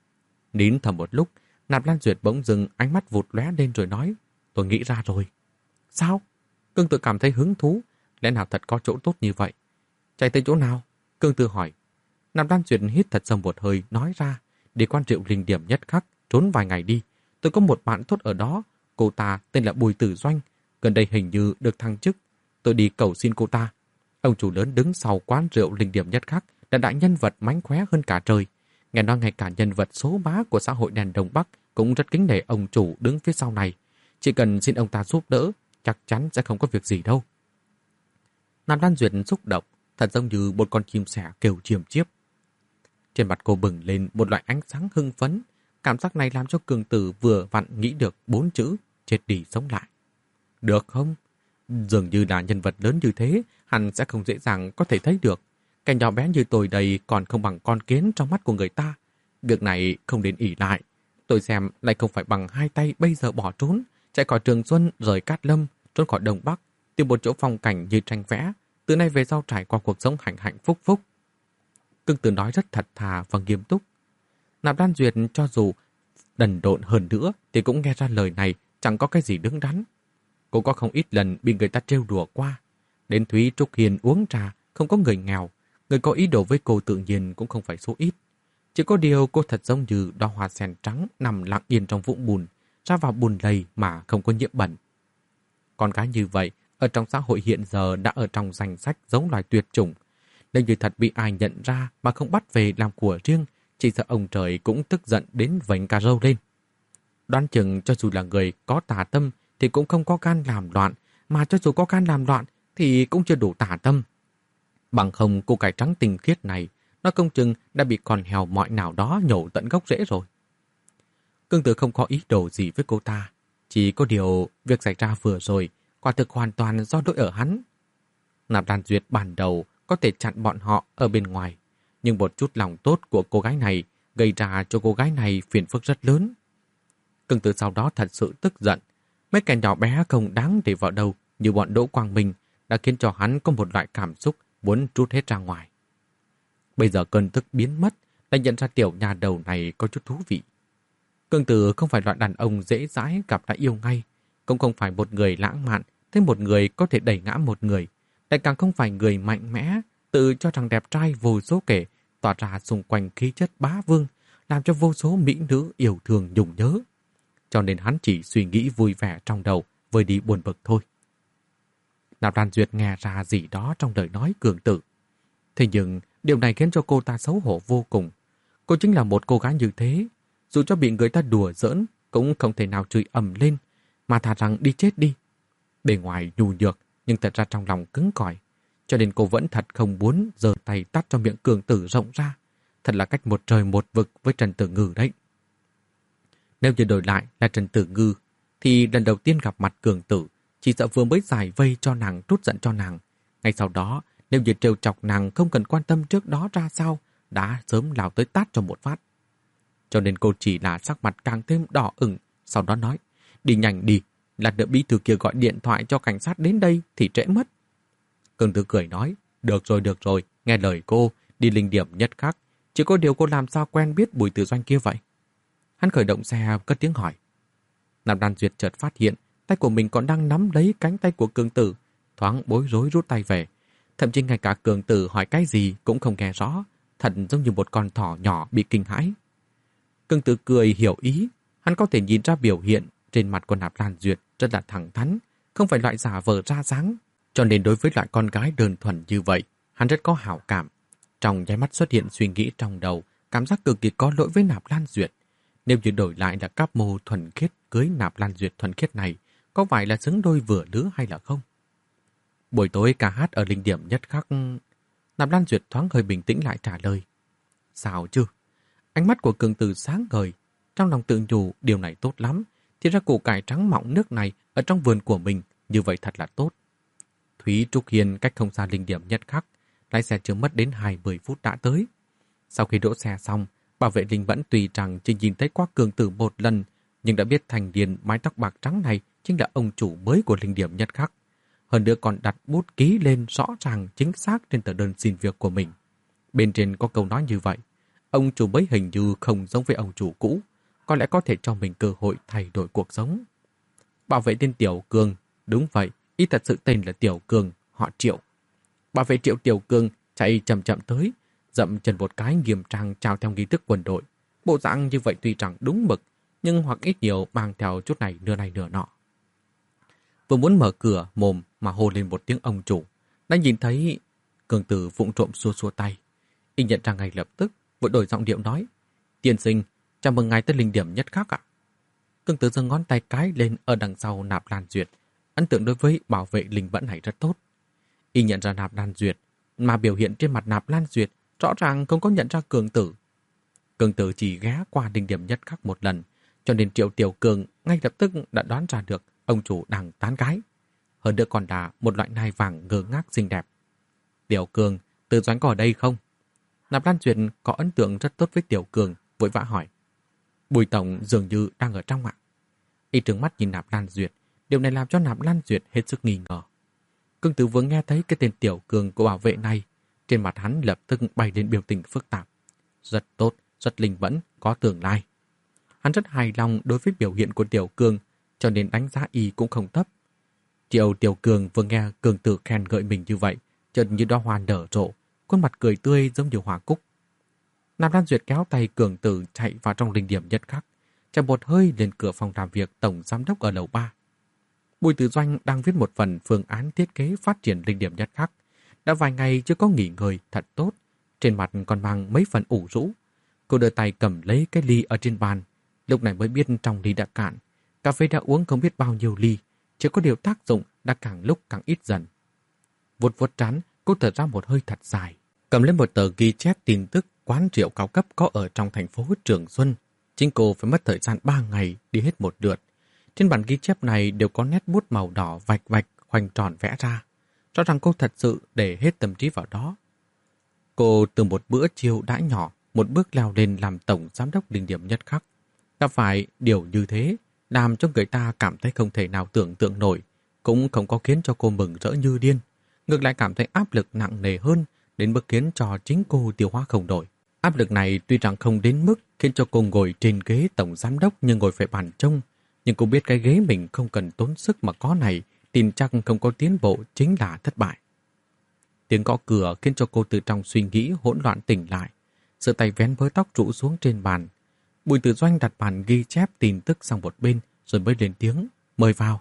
Nín thầm một lúc, Nạp Lan Duyệt bỗng dừng ánh mắt vụt lóe lên rồi nói, tôi nghĩ ra rồi. Sao? Cường Tử cảm thấy hứng thú, lẽ nào thật có chỗ tốt như vậy? Chạy tới chỗ nào? Cường Tử hỏi. Nạp Lan Duyệt hít thật sâu một hơi nói ra, đi quan triệu linh điểm nhất khắc, trốn vài ngày đi. Tôi có một bạn tốt ở đó, cô ta tên là Bùi Tử Doanh, gần đây hình như được thăng chức. Tôi đi cầu xin cô ta. Ông chủ lớn đứng sau quán rượu linh điểm nhất khắc là đại nhân vật mánh khóe hơn cả trời. Nghe nói ngay cả nhân vật số bá của xã hội đèn Đông Bắc cũng rất kính nể ông chủ đứng phía sau này. Chỉ cần xin ông ta giúp đỡ, chắc chắn sẽ không có việc gì đâu. Nạp Lan Duyệt xúc động, thật giống như một con chim sẻ kêu chiêm chiếp. Trên mặt cô bừng lên một loại ánh sáng hưng phấn. Cảm giác này làm cho Cường Tử vừa vặn nghĩ được bốn chữ chết đi sống lại. Được không? Dường như là nhân vật lớn như thế, hẳn sẽ không dễ dàng có thể thấy được. Cái nhỏ bé như tôi đây còn không bằng con kiến trong mắt của người ta. Việc này không đến ỷ lại. Tôi xem lại không phải bằng hai tay bây giờ bỏ trốn, chạy khỏi Trường Xuân rời Cát Lâm, trốn khỏi Đông Bắc, tìm một chỗ phong cảnh như tranh vẽ. Từ nay về sau trải qua cuộc sống hạnh hạnh phúc phúc. Cương Tử nói rất thật thà và nghiêm túc. Nạp Lan Duyệt cho dù đần độn hơn nữa thì cũng nghe ra lời này chẳng có cái gì đứng đắn. Cô có không ít lần bị người ta trêu đùa qua. Đến Thúy Trúc Hiền uống trà, không có người nghèo. Người có ý đồ với cô tự nhiên cũng không phải số ít. Chỉ có điều cô thật giống như đóa hoa sen trắng nằm lặng yên trong vũng bùn, ra vào bùn lầy mà không có nhiễm bẩn. Con gái như vậy, ở trong xã hội hiện giờ đã ở trong danh sách giống loài tuyệt chủng. Nếu như thật bị ai nhận ra mà không bắt về làm của riêng, chỉ sợ ông trời cũng tức giận đến vành cà râu lên. Đoán chừng cho dù là người có tà tâm thì cũng không có gan làm loạn, mà cho dù có gan làm loạn thì cũng chưa đủ tà tâm. Bằng không cô cải trắng tinh khiết này, nó công chừng đã bị con heo mọi nào đó nhổ tận gốc rễ rồi. Cương Tử không có ý đồ gì với cô ta, chỉ có điều việc xảy ra vừa rồi quả thực hoàn toàn do lỗi ở hắn. Nạp Lan Duyệt ban đầu có thể chặn bọn họ ở bên ngoài, nhưng một chút lòng tốt của cô gái này gây ra cho cô gái này phiền phức rất lớn. Cương Tử sau đó thật sự tức giận. Mấy kẻ nhỏ bé không đáng để vào đâu như bọn Đỗ Quang Minh đã khiến cho hắn có một loại cảm xúc muốn trút hết ra ngoài. Bây giờ cơn tức biến mất, đã nhận ra tiểu nhà đầu này có chút thú vị. Cương Tử không phải loại đàn ông dễ dãi gặp đã yêu ngay, cũng không phải một người lãng mạn, thêm một người có thể đẩy ngã một người, lại càng không phải người mạnh mẽ, tự cho rằng đẹp trai vô số kể, tỏa ra xung quanh khí chất bá vương, làm cho vô số mỹ nữ yêu thương nhung nhớ. Cho nên hắn chỉ suy nghĩ vui vẻ trong đầu, vơi đi buồn bực thôi. Nạp Lan Duyệt nghe ra gì đó trong lời nói Cường Tử. Thế nhưng điều này khiến cho cô ta xấu hổ vô cùng. Cô chính là một cô gái như thế, dù cho bị người ta đùa giỡn cũng không thể nào chửi ầm lên, mà thà rằng đi chết đi. Bề ngoài nhu nhược nhưng thật ra trong lòng cứng cỏi, cho nên cô vẫn thật không muốn giơ tay tát cho miệng Cường Tử rộng ra. Thật là cách một trời một vực với Trần Tử Ngư đấy. Nếu như đổi lại là Trần Tử Ngư, thì lần đầu tiên gặp mặt Cường Tử, chỉ sợ vừa mới giải vây cho nàng trút giận cho nàng. Ngay sau đó, nếu như trêu chọc nàng không cần quan tâm trước đó ra sao, đã sớm lao tới tát cho một phát. Cho nên cô chỉ là sắc mặt càng thêm đỏ ửng, sau đó nói, đi nhanh đi, là đợi bí thư kia gọi điện thoại cho cảnh sát đến đây thì trễ mất. Cường Tử cười nói, được rồi, được rồi, nghe lời cô, đi linh điểm nhất khắc. Chỉ có điều cô làm sao quen biết Bùi Tử Doanh kia vậy? Hắn khởi động xe, cất tiếng hỏi. Nạp Lan Duyệt chợt phát hiện, tay của mình còn đang nắm lấy cánh tay của Cường Tử, thoáng bối rối rút tay về. Thậm chí ngay cả Cường Tử hỏi cái gì cũng không nghe rõ, thật giống như một con thỏ nhỏ bị kinh hãi. Cường Tử cười hiểu ý, hắn có thể nhìn ra biểu hiện trên mặt của Nạp Lan Duyệt rất là thẳng thắn, không phải loại giả vờ ra dáng, cho nên đối với loại con gái đơn thuần như vậy, hắn rất có hảo cảm. Trong nháy mắt xuất hiện suy nghĩ trong đầu, cảm giác cực kỳ có lỗi với Nạp Lan Duyệt. Nếu như đổi lại là cáp mô thuần khiết cưới Nạp Lan Duyệt thuần khiết này, có phải là xứng đôi vừa lứa hay là không? Buổi tối ca hát ở linh điểm nhất khắc, Nạp Lan Duyệt thoáng hơi bình tĩnh lại trả lời. Sao chứ? Ánh mắt của Cường Tử sáng ngời, trong lòng tự nhủ điều này tốt lắm, thì ra củ cải trắng mọng nước này ở trong vườn của mình, như vậy thật là tốt. Thúy Trúc Hiên cách không xa linh điểm nhất khắc, lái xe chưa mất đến hai mươi phút đã tới. Sau khi đỗ xe xong, bảo vệ Linh vẫn tùy rằng chỉ nhìn thấy qua Cường Tử một lần, nhưng đã biết thành niên mái tóc bạc trắng này chính là ông chủ mới của linh điểm nhất khắc. Hơn nữa còn đặt bút ký lên rõ ràng chính xác trên tờ đơn xin việc của mình. Bên trên có câu nói như vậy, ông chủ mới hình như không giống với ông chủ cũ, có lẽ có thể cho mình cơ hội thay đổi cuộc sống. Bảo vệ tên Tiểu Cường, đúng vậy, ý thật sự tên là Tiểu Cường, họ Triệu. Bảo vệ Triệu Tiểu Cường chạy chậm chậm tới, dậm chân một cái nghiêm trang chào theo nghi thức quân đội. Bộ dạng như vậy tuy rằng đúng mực, nhưng hoặc ít nhiều mang theo chút này nửa này nửa nọ. Vừa muốn mở cửa mồm mà hô lên một tiếng ông chủ, đã nhìn thấy Cường Tử vụng trộm xua xua tay. Y nhận ra ngay lập tức, vội đổi giọng điệu nói: Tiên sinh, chào mừng ngài tới linh điểm nhất khắc ạ. Cường Tử giơ ngón tay cái lên ở đằng sau Nạp Lan Duyệt, ấn tượng đối với bảo vệ linh vẫn này rất tốt. Y nhận ra Nạp Lan Duyệt, mà biểu hiện trên mặt Nạp Lan Duyệt rõ ràng không có nhận ra Cường Tử. Cường Tử chỉ ghé qua linh điểm nhất khắc một lần, cho nên Triệu Tiểu Cường ngay lập tức đã đoán ra được ông chủ đang tán gái. Hơn nữa còn là một loại nai vàng ngơ ngác xinh đẹp. Tiểu Cường, Từ Doanh có ở đây không? Nạp Lan Duyệt có ấn tượng rất tốt với Tiểu Cường, vội vã hỏi. Bùi tổng dường như đang ở trong ạ. Y trừng mắt nhìn Nạp Lan Duyệt, điều này làm cho Nạp Lan Duyệt hết sức nghi ngờ. Cường Tử vừa nghe thấy cái tên Tiểu Cường của bảo vệ này, trên mặt hắn lập tức bay lên biểu tình phức tạp. Rất tốt, rất linh vẫn, có tương lai. Hắn rất hài lòng đối với biểu hiện của Tiểu Cường, cho nên đánh giá Y cũng không thấp. Triệu Tiểu Cường vừa nghe Cường Tử khen ngợi mình như vậy, chợt như đóa hoa nở rộ, khuôn mặt cười tươi giống như hoa cúc. Nạp Lan Duyệt kéo tay Cường Tử chạy vào trong linh điểm nhất khắc, chạy một hơi lên cửa phòng làm việc tổng giám đốc ở lầu ba. Bùi Tử Doanh đang viết một phần phương án thiết kế phát triển linh điểm nhất khắc. Đã vài ngày chưa có nghỉ ngơi thật tốt, trên mặt còn mang mấy phần ủ rũ. Cô đưa tay cầm lấy cái ly ở trên bàn, lúc này mới biết trong ly đã cạn. Cà phê đã uống không biết bao nhiêu ly, chỉ có điều tác dụng đã càng lúc càng ít dần. Vuốt vuốt trán, cô thở ra một hơi thật dài, cầm lên một tờ ghi chép tin tức quán rượu cao cấp có ở trong thành phố Trường Xuân. Chính cô phải mất thời gian ba ngày đi hết một lượt. Trên bản ghi chép này đều có nét bút màu đỏ vạch vạch khoanh tròn vẽ ra. Rõ ràng cô thật sự để hết tâm trí vào đó. Cô từ một bữa chiều đã nhỏ, một bước leo lên làm tổng giám đốc linh điểm nhất khắc. Gặp phải điều như thế, làm cho người ta cảm thấy không thể nào tưởng tượng nổi, cũng không có khiến cho cô mừng rỡ như điên. Ngược lại cảm thấy áp lực nặng nề hơn, đến mức khiến cho chính cô tiêu hóa không nổi. Áp lực này tuy rằng không đến mức khiến cho cô ngồi trên ghế tổng giám đốc nhưng ngồi phải bàn trông, nhưng cô biết cái ghế mình không cần tốn sức mà có này, tin chắc không có tiến bộ chính là thất bại. Tiếng gõ cửa khiến cho cô từ trong suy nghĩ hỗn loạn tỉnh lại, sự tay vén với tóc rũ xuống trên bàn. Bùi Tử Doanh đặt bàn ghi chép tin tức sang một bên rồi mới lên tiếng, mời vào.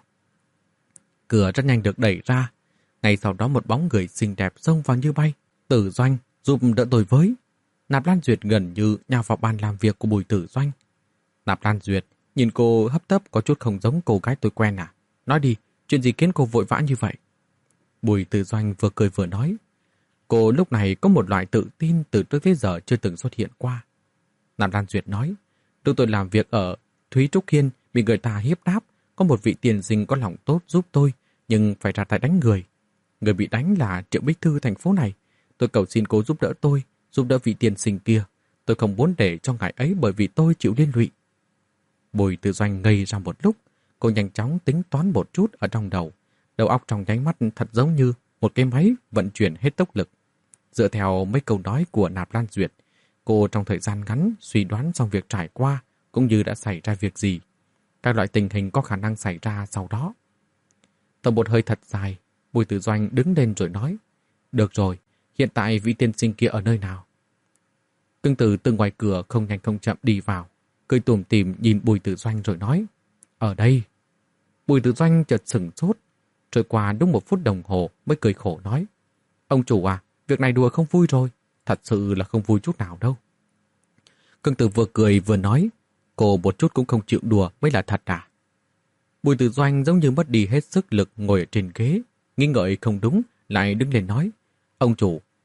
Cửa rất nhanh được đẩy ra, ngay sau đó một bóng người xinh đẹp xông vào như bay. Tử Doanh, giúp đỡ tôi với. Nạp Lan Duyệt gần như nhào vào bàn làm việc của Bùi Tử Doanh. Nạp Lan Duyệt nhìn cô hấp tấp có chút không giống cô gái tôi quen à. Nói đi, chuyện gì khiến cô vội vã như vậy? Bùi Tử Doanh vừa cười vừa nói. Cô lúc này có một loại tự tin từ trước tới giờ chưa từng xuất hiện qua. Nạp Lan Duyệt nói, lúc tôi làm việc ở Thúy Trúc Hiên bị người ta hiếp đáp, có một vị tiền sinh có lòng tốt giúp tôi, nhưng phải ra tay đánh người. Người bị đánh là Triệu Bích Thư thành phố này. Tôi cầu xin cô giúp đỡ tôi, giúp đỡ vị tiền sinh kia. Tôi không muốn để cho ngài ấy bởi vì tôi chịu liên lụy. Bùi Tử Doanh ngây ra một lúc, cô nhanh chóng tính toán một chút ở trong đầu. Đầu óc trong nháy mắt thật giống như một cái máy vận chuyển hết tốc lực. Dựa theo mấy câu nói của Nạp Lan Duyệt, cô trong thời gian ngắn suy đoán xong việc trải qua cũng như đã xảy ra việc gì, các loại tình hình có khả năng xảy ra sau đó. Thở một hơi thật dài, Bùi Tử Doanh đứng lên rồi nói, được rồi, hiện tại vị tiên sinh kia ở nơi nào? Cưng Tử từ ngoài cửa không nhanh không chậm đi vào, cười tủm tỉm nhìn Bùi Tử Doanh rồi nói, ở đây. Bùi Tử Doanh chợt sửng sốt, trôi qua đúng một phút đồng hồ mới cười khổ nói, ông chủ à, việc này đùa không vui rồi, thật sự là không vui chút nào đâu. Cưng Tử vừa cười vừa nói, cô một chút cũng không chịu đùa mới là thật à? Bùi Tử Doanh giống như mất đi hết sức lực ngồi ở trên ghế, nghi ngợi không đúng, lại đứng lên nói, ông chủ,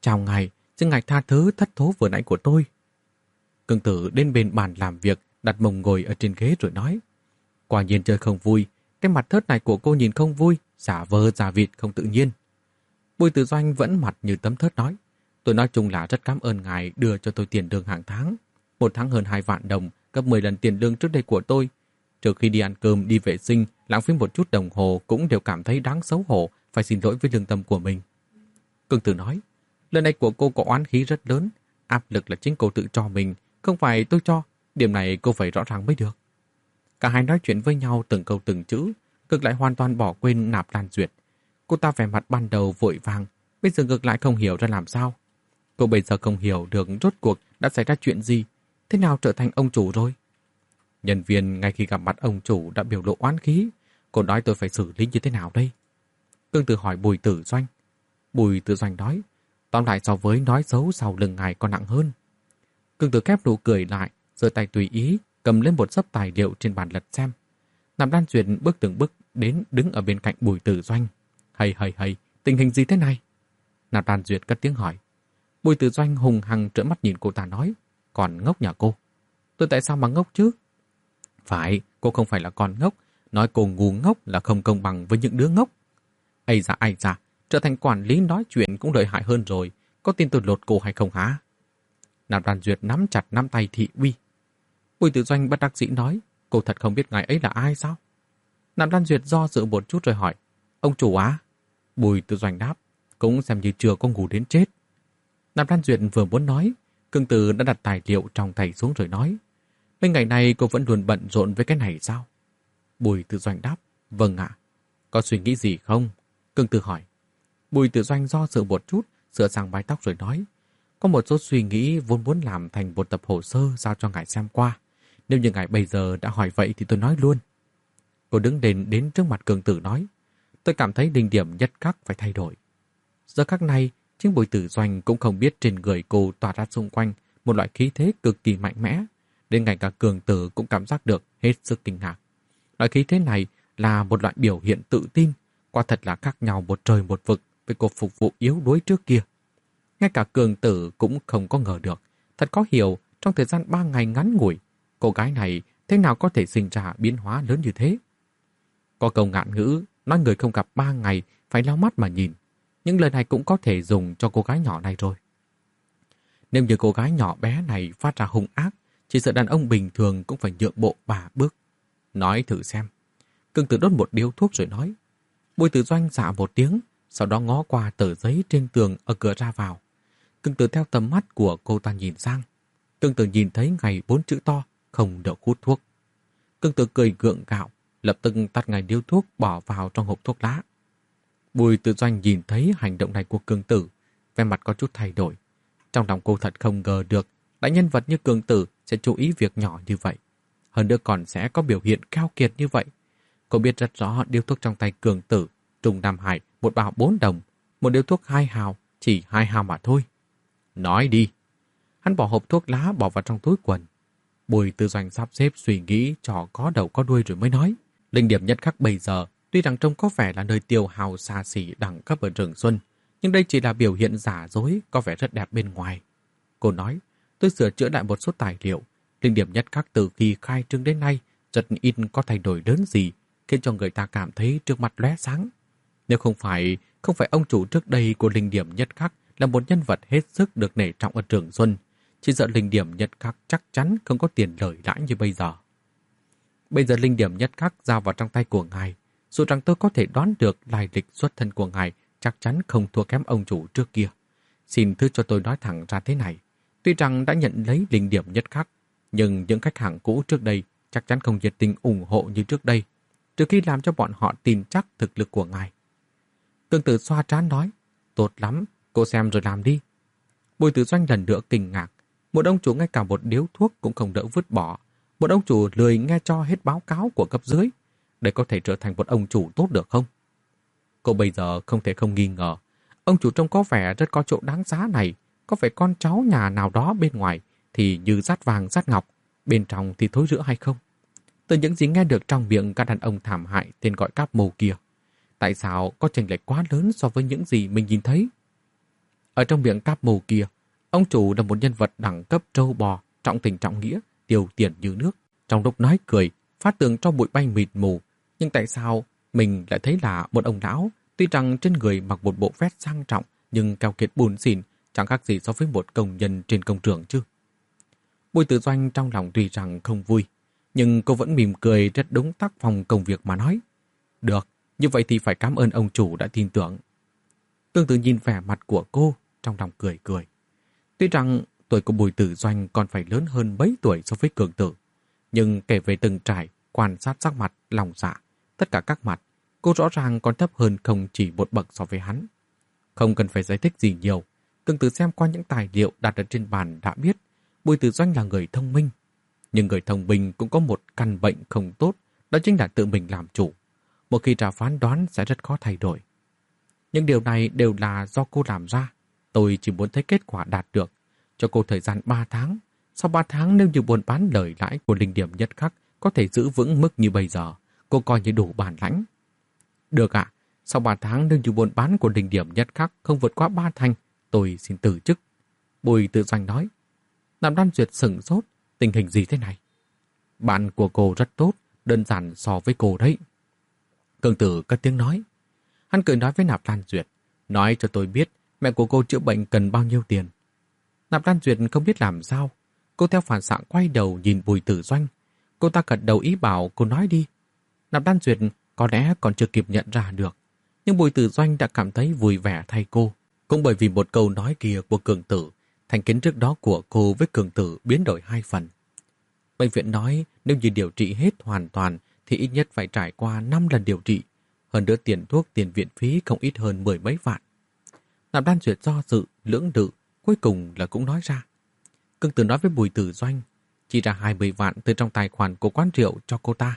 Chào ngài, xin ngài tha thứ thất thố vừa nãy của tôi. Cương Tử đến bên bàn làm việc, đặt mông ngồi ở trên ghế rồi nói. Quả nhiên chơi không vui, cái mặt thớt này của cô nhìn không vui, giả vờ giả vịt không tự nhiên. Bùi Tử Doanh vẫn mặt như tấm thớt nói. Tôi nói chung là rất cảm ơn ngài đưa cho tôi tiền lương hàng tháng. Một tháng hơn hai vạn đồng, gấp mười lần tiền lương trước đây của tôi. Trước khi đi ăn cơm, đi vệ sinh, lãng phí một chút đồng hồ cũng đều cảm thấy đáng xấu hổ, phải xin lỗi với lương tâm của mình. Cương Tử nói, lần này của cô có oán khí rất lớn, áp lực là chính cô tự cho mình, không phải tôi cho, điểm này cô phải rõ ràng mới được. Cả hai nói chuyện với nhau từng câu từng chữ, Cực lại hoàn toàn bỏ quên Nạp Lan Duyệt. Cô ta vẻ mặt ban đầu vội vàng, bây giờ ngược lại không hiểu ra làm sao. Cô bây giờ không hiểu được rốt cuộc đã xảy ra chuyện gì, thế nào trở thành ông chủ rồi. Nhân viên ngay khi gặp mặt ông chủ đã biểu lộ oán khí, cô nói tôi phải xử lý như thế nào đây? Cương Tử hỏi Bùi Tử Doanh. Bùi Tử Doanh nói, tóm lại so với nói xấu sau lưng ngài còn nặng hơn. Cương Tử khép nụ cười lại, giơ tay tùy ý, cầm lên một xấp tài liệu trên bàn lật xem. Nạp Lan Duyệt bước từng bước đến đứng ở bên cạnh Bùi Tử Doanh. Hay hay hay, tình hình gì thế này? Nạp Lan Duyệt cất tiếng hỏi. Bùi Tử Doanh hùng hăng trợn mắt nhìn cô ta nói, còn ngốc nhà cô. Tôi tại sao mà ngốc chứ? Phải, cô không phải là con ngốc, nói cô ngu ngốc là không công bằng với những đứa ngốc. Ây da ai da, trở thành quản lý nói chuyện cũng lợi hại hơn rồi, có tin tôi lột cô hay không hả? Nạp Lan Duyệt nắm chặt nắm tay thị uy. Bùi Tử Doanh bất đắc dĩ nói, cô thật không biết ngài ấy là ai sao? Nạp Lan Duyệt do dự một chút rồi hỏi, ông chủ á? Bùi Tử Doanh đáp, cũng xem như chưa có ngủ đến chết. Nạp Lan Duyệt vừa muốn nói, Cương Tử đã đặt tài liệu trong tay xuống rồi nói, mấy ngày nay cô vẫn luôn bận rộn với cái này sao? Bùi Tử Doanh đáp, vâng ạ. Có suy nghĩ gì không? Cương Tử hỏi. Bùi Tử Doanh do dự một chút, sửa sang mái tóc rồi nói, có một số suy nghĩ vốn muốn làm thành một tập hồ sơ giao cho ngài xem qua. Nếu như ngài bây giờ đã hỏi vậy thì tôi nói luôn. Cô đứng lên đến trước mặt Cương Tử nói, tôi cảm thấy đỉnh điểm nhất khắc phải thay đổi. Giờ khắc này, chính Bùi Tử Doanh cũng không biết trên người cô tỏa ra xung quanh một loại khí thế cực kỳ mạnh mẽ, đến ngay cả Cương Tử cũng cảm giác được hết sức kinh ngạc. Loại khí thế này là một loại biểu hiện tự tin, quả thật là khác nhau một trời một vực với cô phục vụ yếu đuối trước kia. Ngay cả Cương Tử cũng không có ngờ được, thật khó hiểu trong thời gian ba ngày ngắn ngủi, cô gái này thế nào có thể sinh ra biến hóa lớn như thế. Có câu ngạn ngữ, nói người không gặp ba ngày phải lau mắt mà nhìn. Những lời này cũng có thể dùng cho cô gái nhỏ này rồi. Nếu như cô gái nhỏ bé này phát ra hung ác, chỉ sợ đàn ông bình thường cũng phải nhượng bộ ba bước. Nói thử xem. Cương Tử đốt một điếu thuốc rồi nói. Bùi Tử Doanh dạ một tiếng, sau đó ngó qua tờ giấy trên tường ở cửa ra vào. Cương Tử theo tầm mắt của cô ta nhìn sang. Cương Tử nhìn thấy ngày bốn chữ to, không được hút thuốc. Cương Tử cười gượng gạo, lập tức tắt ngay điếu thuốc bỏ vào trong hộp thuốc lá. Bùi Tử Doanh nhìn thấy hành động này của Cương Tử, vẻ mặt có chút thay đổi. Trong lòng cô thật không ngờ được đại nhân vật như Cương Tử sẽ chú ý việc nhỏ như vậy. Hơn nữa còn sẽ có biểu hiện keo kiệt như vậy. Cô biết rất rõ điếu thuốc trong tay Cương Tử, Trung Nam Hải một bao bốn đồng, một điếu thuốc hai hào, chỉ hai hào mà thôi. Nói đi. Hắn bỏ hộp thuốc lá bỏ vào trong túi quần. Bùi Tử Doanh sắp xếp suy nghĩ cho có đầu có đuôi rồi mới nói. Linh điểm nhất khắc bây giờ, tuy rằng trông có vẻ là nơi tiêu hào xa xỉ đẳng cấp ở Rừng Xuân, nhưng đây chỉ là biểu hiện giả dối, có vẻ rất đẹp bên ngoài. Cô nói, tôi sửa chữa lại một số tài liệu. Linh điểm nhất khắc từ khi khai trương đến nay, rất ít có thay đổi lớn gì, khiến cho người ta cảm thấy trước mặt lóe sáng. Nếu không phải, không phải ông chủ trước đây của Linh điểm nhất khắc là một nhân vật hết sức được nể trọng ở Rừng Xuân, chỉ sợ Linh điểm nhất khắc chắc chắn không có tiền lời lãi như bây giờ. Bây giờ Linh điểm nhất khắc giao vào trong tay của ngài, dù rằng tôi có thể đoán được lai lịch xuất thân của ngài chắc chắn không thua kém ông chủ trước kia. Xin thứ cho tôi nói thẳng ra thế này, tuy rằng đã nhận lấy Linh điểm nhất khắc, nhưng những khách hàng cũ trước đây chắc chắn không nhiệt tình ủng hộ như trước đây, trừ khi làm cho bọn họ tin chắc thực lực của ngài. Cương Tử xoa trán nói, tốt lắm, cô xem rồi làm đi. Bùi Tử Doanh lần nữa kinh ngạc, một ông chủ ngay cả một điếu thuốc cũng không đỡ vứt bỏ, một ông chủ lười nghe cho hết báo cáo của cấp dưới, để có thể trở thành một ông chủ tốt được không? Cô bây giờ không thể không nghi ngờ, ông chủ trông có vẻ rất có chỗ đáng giá này, có phải con cháu nhà nào đó bên ngoài thì như rát vàng rát ngọc, bên trong thì thối rữa hay không? Từ những gì nghe được trong miệng các đàn ông thảm hại tên gọi cáp mồ kia, tại sao có chênh lệch quá lớn so với những gì mình nhìn thấy? Ở trong miệng cáp mồ kia, ông chủ là một nhân vật đẳng cấp trâu bò, trọng tình trọng nghĩa, tiêu tiền như nước. Trong lúc nói cười, phát tường cho bụi bay mịt mù. Nhưng tại sao mình lại thấy là một ông lão, tuy rằng trên người mặc một bộ vest sang trọng nhưng keo kiệt bùn xỉn, chẳng khác gì so với một công nhân trên công trường chứ. Bùi Tử Doanh trong lòng tuy rằng không vui, nhưng cô vẫn mỉm cười rất đúng tác phong công việc mà nói. Được, như vậy thì phải cảm ơn ông chủ đã tin tưởng. Tương tự nhìn vẻ mặt của cô, trong lòng cười cười. Tuy rằng tuổi của Bùi Tử Doanh còn phải lớn hơn mấy tuổi so với Cường Tử, nhưng kể về từng trải, quan sát sắc mặt, lòng dạ, tất cả các mặt, cô rõ ràng còn thấp hơn không chỉ một bậc so với hắn. Không cần phải giải thích gì nhiều, Cường Tử xem qua những tài liệu đặt ở trên bàn đã biết Bùi Tử Doanh là người thông minh. Nhưng người thông minh cũng có một căn bệnh không tốt, đó chính là tự mình làm chủ. Một khi ra phán đoán sẽ rất khó thay đổi. Nhưng điều này đều là do cô làm ra. Tôi chỉ muốn thấy kết quả đạt được. Cho cô thời gian ba tháng. Sau ba tháng nếu như buôn bán lời lãi của linh điểm nhất khắc có thể giữ vững mức như bây giờ, cô coi như đủ bản lãnh. Được ạ, sau ba tháng nếu như buôn bán của linh điểm nhất khắc không vượt qua ba thành, tôi xin từ chức. Bùi Tử Doanh nói. Nam Đan Duyệt sửng sốt, tình hình gì thế này? Bạn của cô rất tốt, đơn giản so với cô đấy. Cường Tử cất tiếng nói. Hắn cười nói với Nạp Lan Duyệt, nói cho tôi biết mẹ của cô chữa bệnh cần bao nhiêu tiền. Nạp Lan Duyệt không biết làm sao. Cô theo phản xạ quay đầu nhìn Bùi Tử Doanh. Cô ta gật đầu ý bảo cô nói đi. Nạp Lan Duyệt có lẽ còn chưa kịp nhận ra được. Nhưng Bùi Tử Doanh đã cảm thấy vui vẻ thay cô. Cũng bởi vì một câu nói kia của Cường Tử, thành kiến trước đó của cô với Cường Tử biến đổi hai phần. Bệnh viện nói nếu như điều trị hết hoàn toàn thì ít nhất phải trải qua năm lần điều trị. Hơn nữa tiền thuốc, tiền viện phí không ít hơn mười mấy vạn. Nạp Lan Duyệt do dự, lưỡng lự, cuối cùng là cũng nói ra. Cường Tử nói với Bùi Tử Doanh, chỉ ra hai mươi vạn từ trong tài khoản của quán rượu cho cô ta.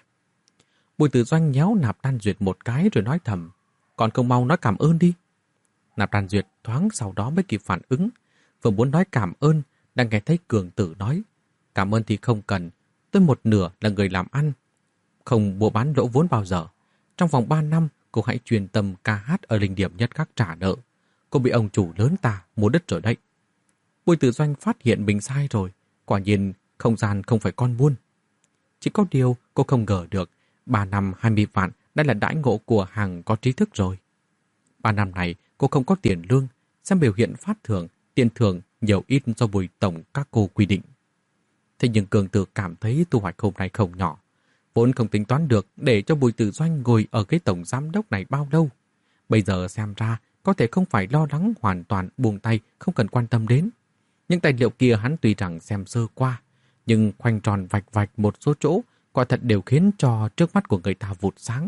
Bùi Tử Doanh nhéo Nạp Lan Duyệt một cái rồi nói thầm, còn không mau nói cảm ơn đi. Nạp Lan Duyệt thoáng sau đó mới kịp phản ứng, vừa muốn nói cảm ơn, đang nghe thấy Cường Tử nói, cảm ơn thì không cần, tôi một nửa là người làm ăn, không mua bán lỗ vốn bao giờ. Trong vòng ba năm, cô hãy truyền tâm ca hát ở linh điểm nhất khắc trả nợ. Cô bị ông chủ lớn ta mua đất rồi đấy. Bùi Tử Doanh phát hiện mình sai rồi, quả nhiên không gian không phải con buôn. Chỉ có điều cô không ngờ được, ba năm hai mươi vạn đã là đãi ngộ của hàng có trí thức rồi. Ba năm này cô không có tiền lương, xem biểu hiện phát thưởng, tiền thưởng nhiều ít do Bùi tổng các cô quy định. Thế nhưng Cường Tử cảm thấy thu hoạch hôm nay không nhỏ, vốn không tính toán được để cho Bùi Tử Doanh ngồi ở cái tổng giám đốc này bao lâu. Bây giờ xem ra có thể không phải lo lắng hoàn toàn buông tay, không cần quan tâm đến. Những tài liệu kia hắn tuy rằng xem sơ qua, nhưng khoanh tròn vạch vạch một số chỗ quả thật đều khiến cho trước mắt của người ta vụt sáng.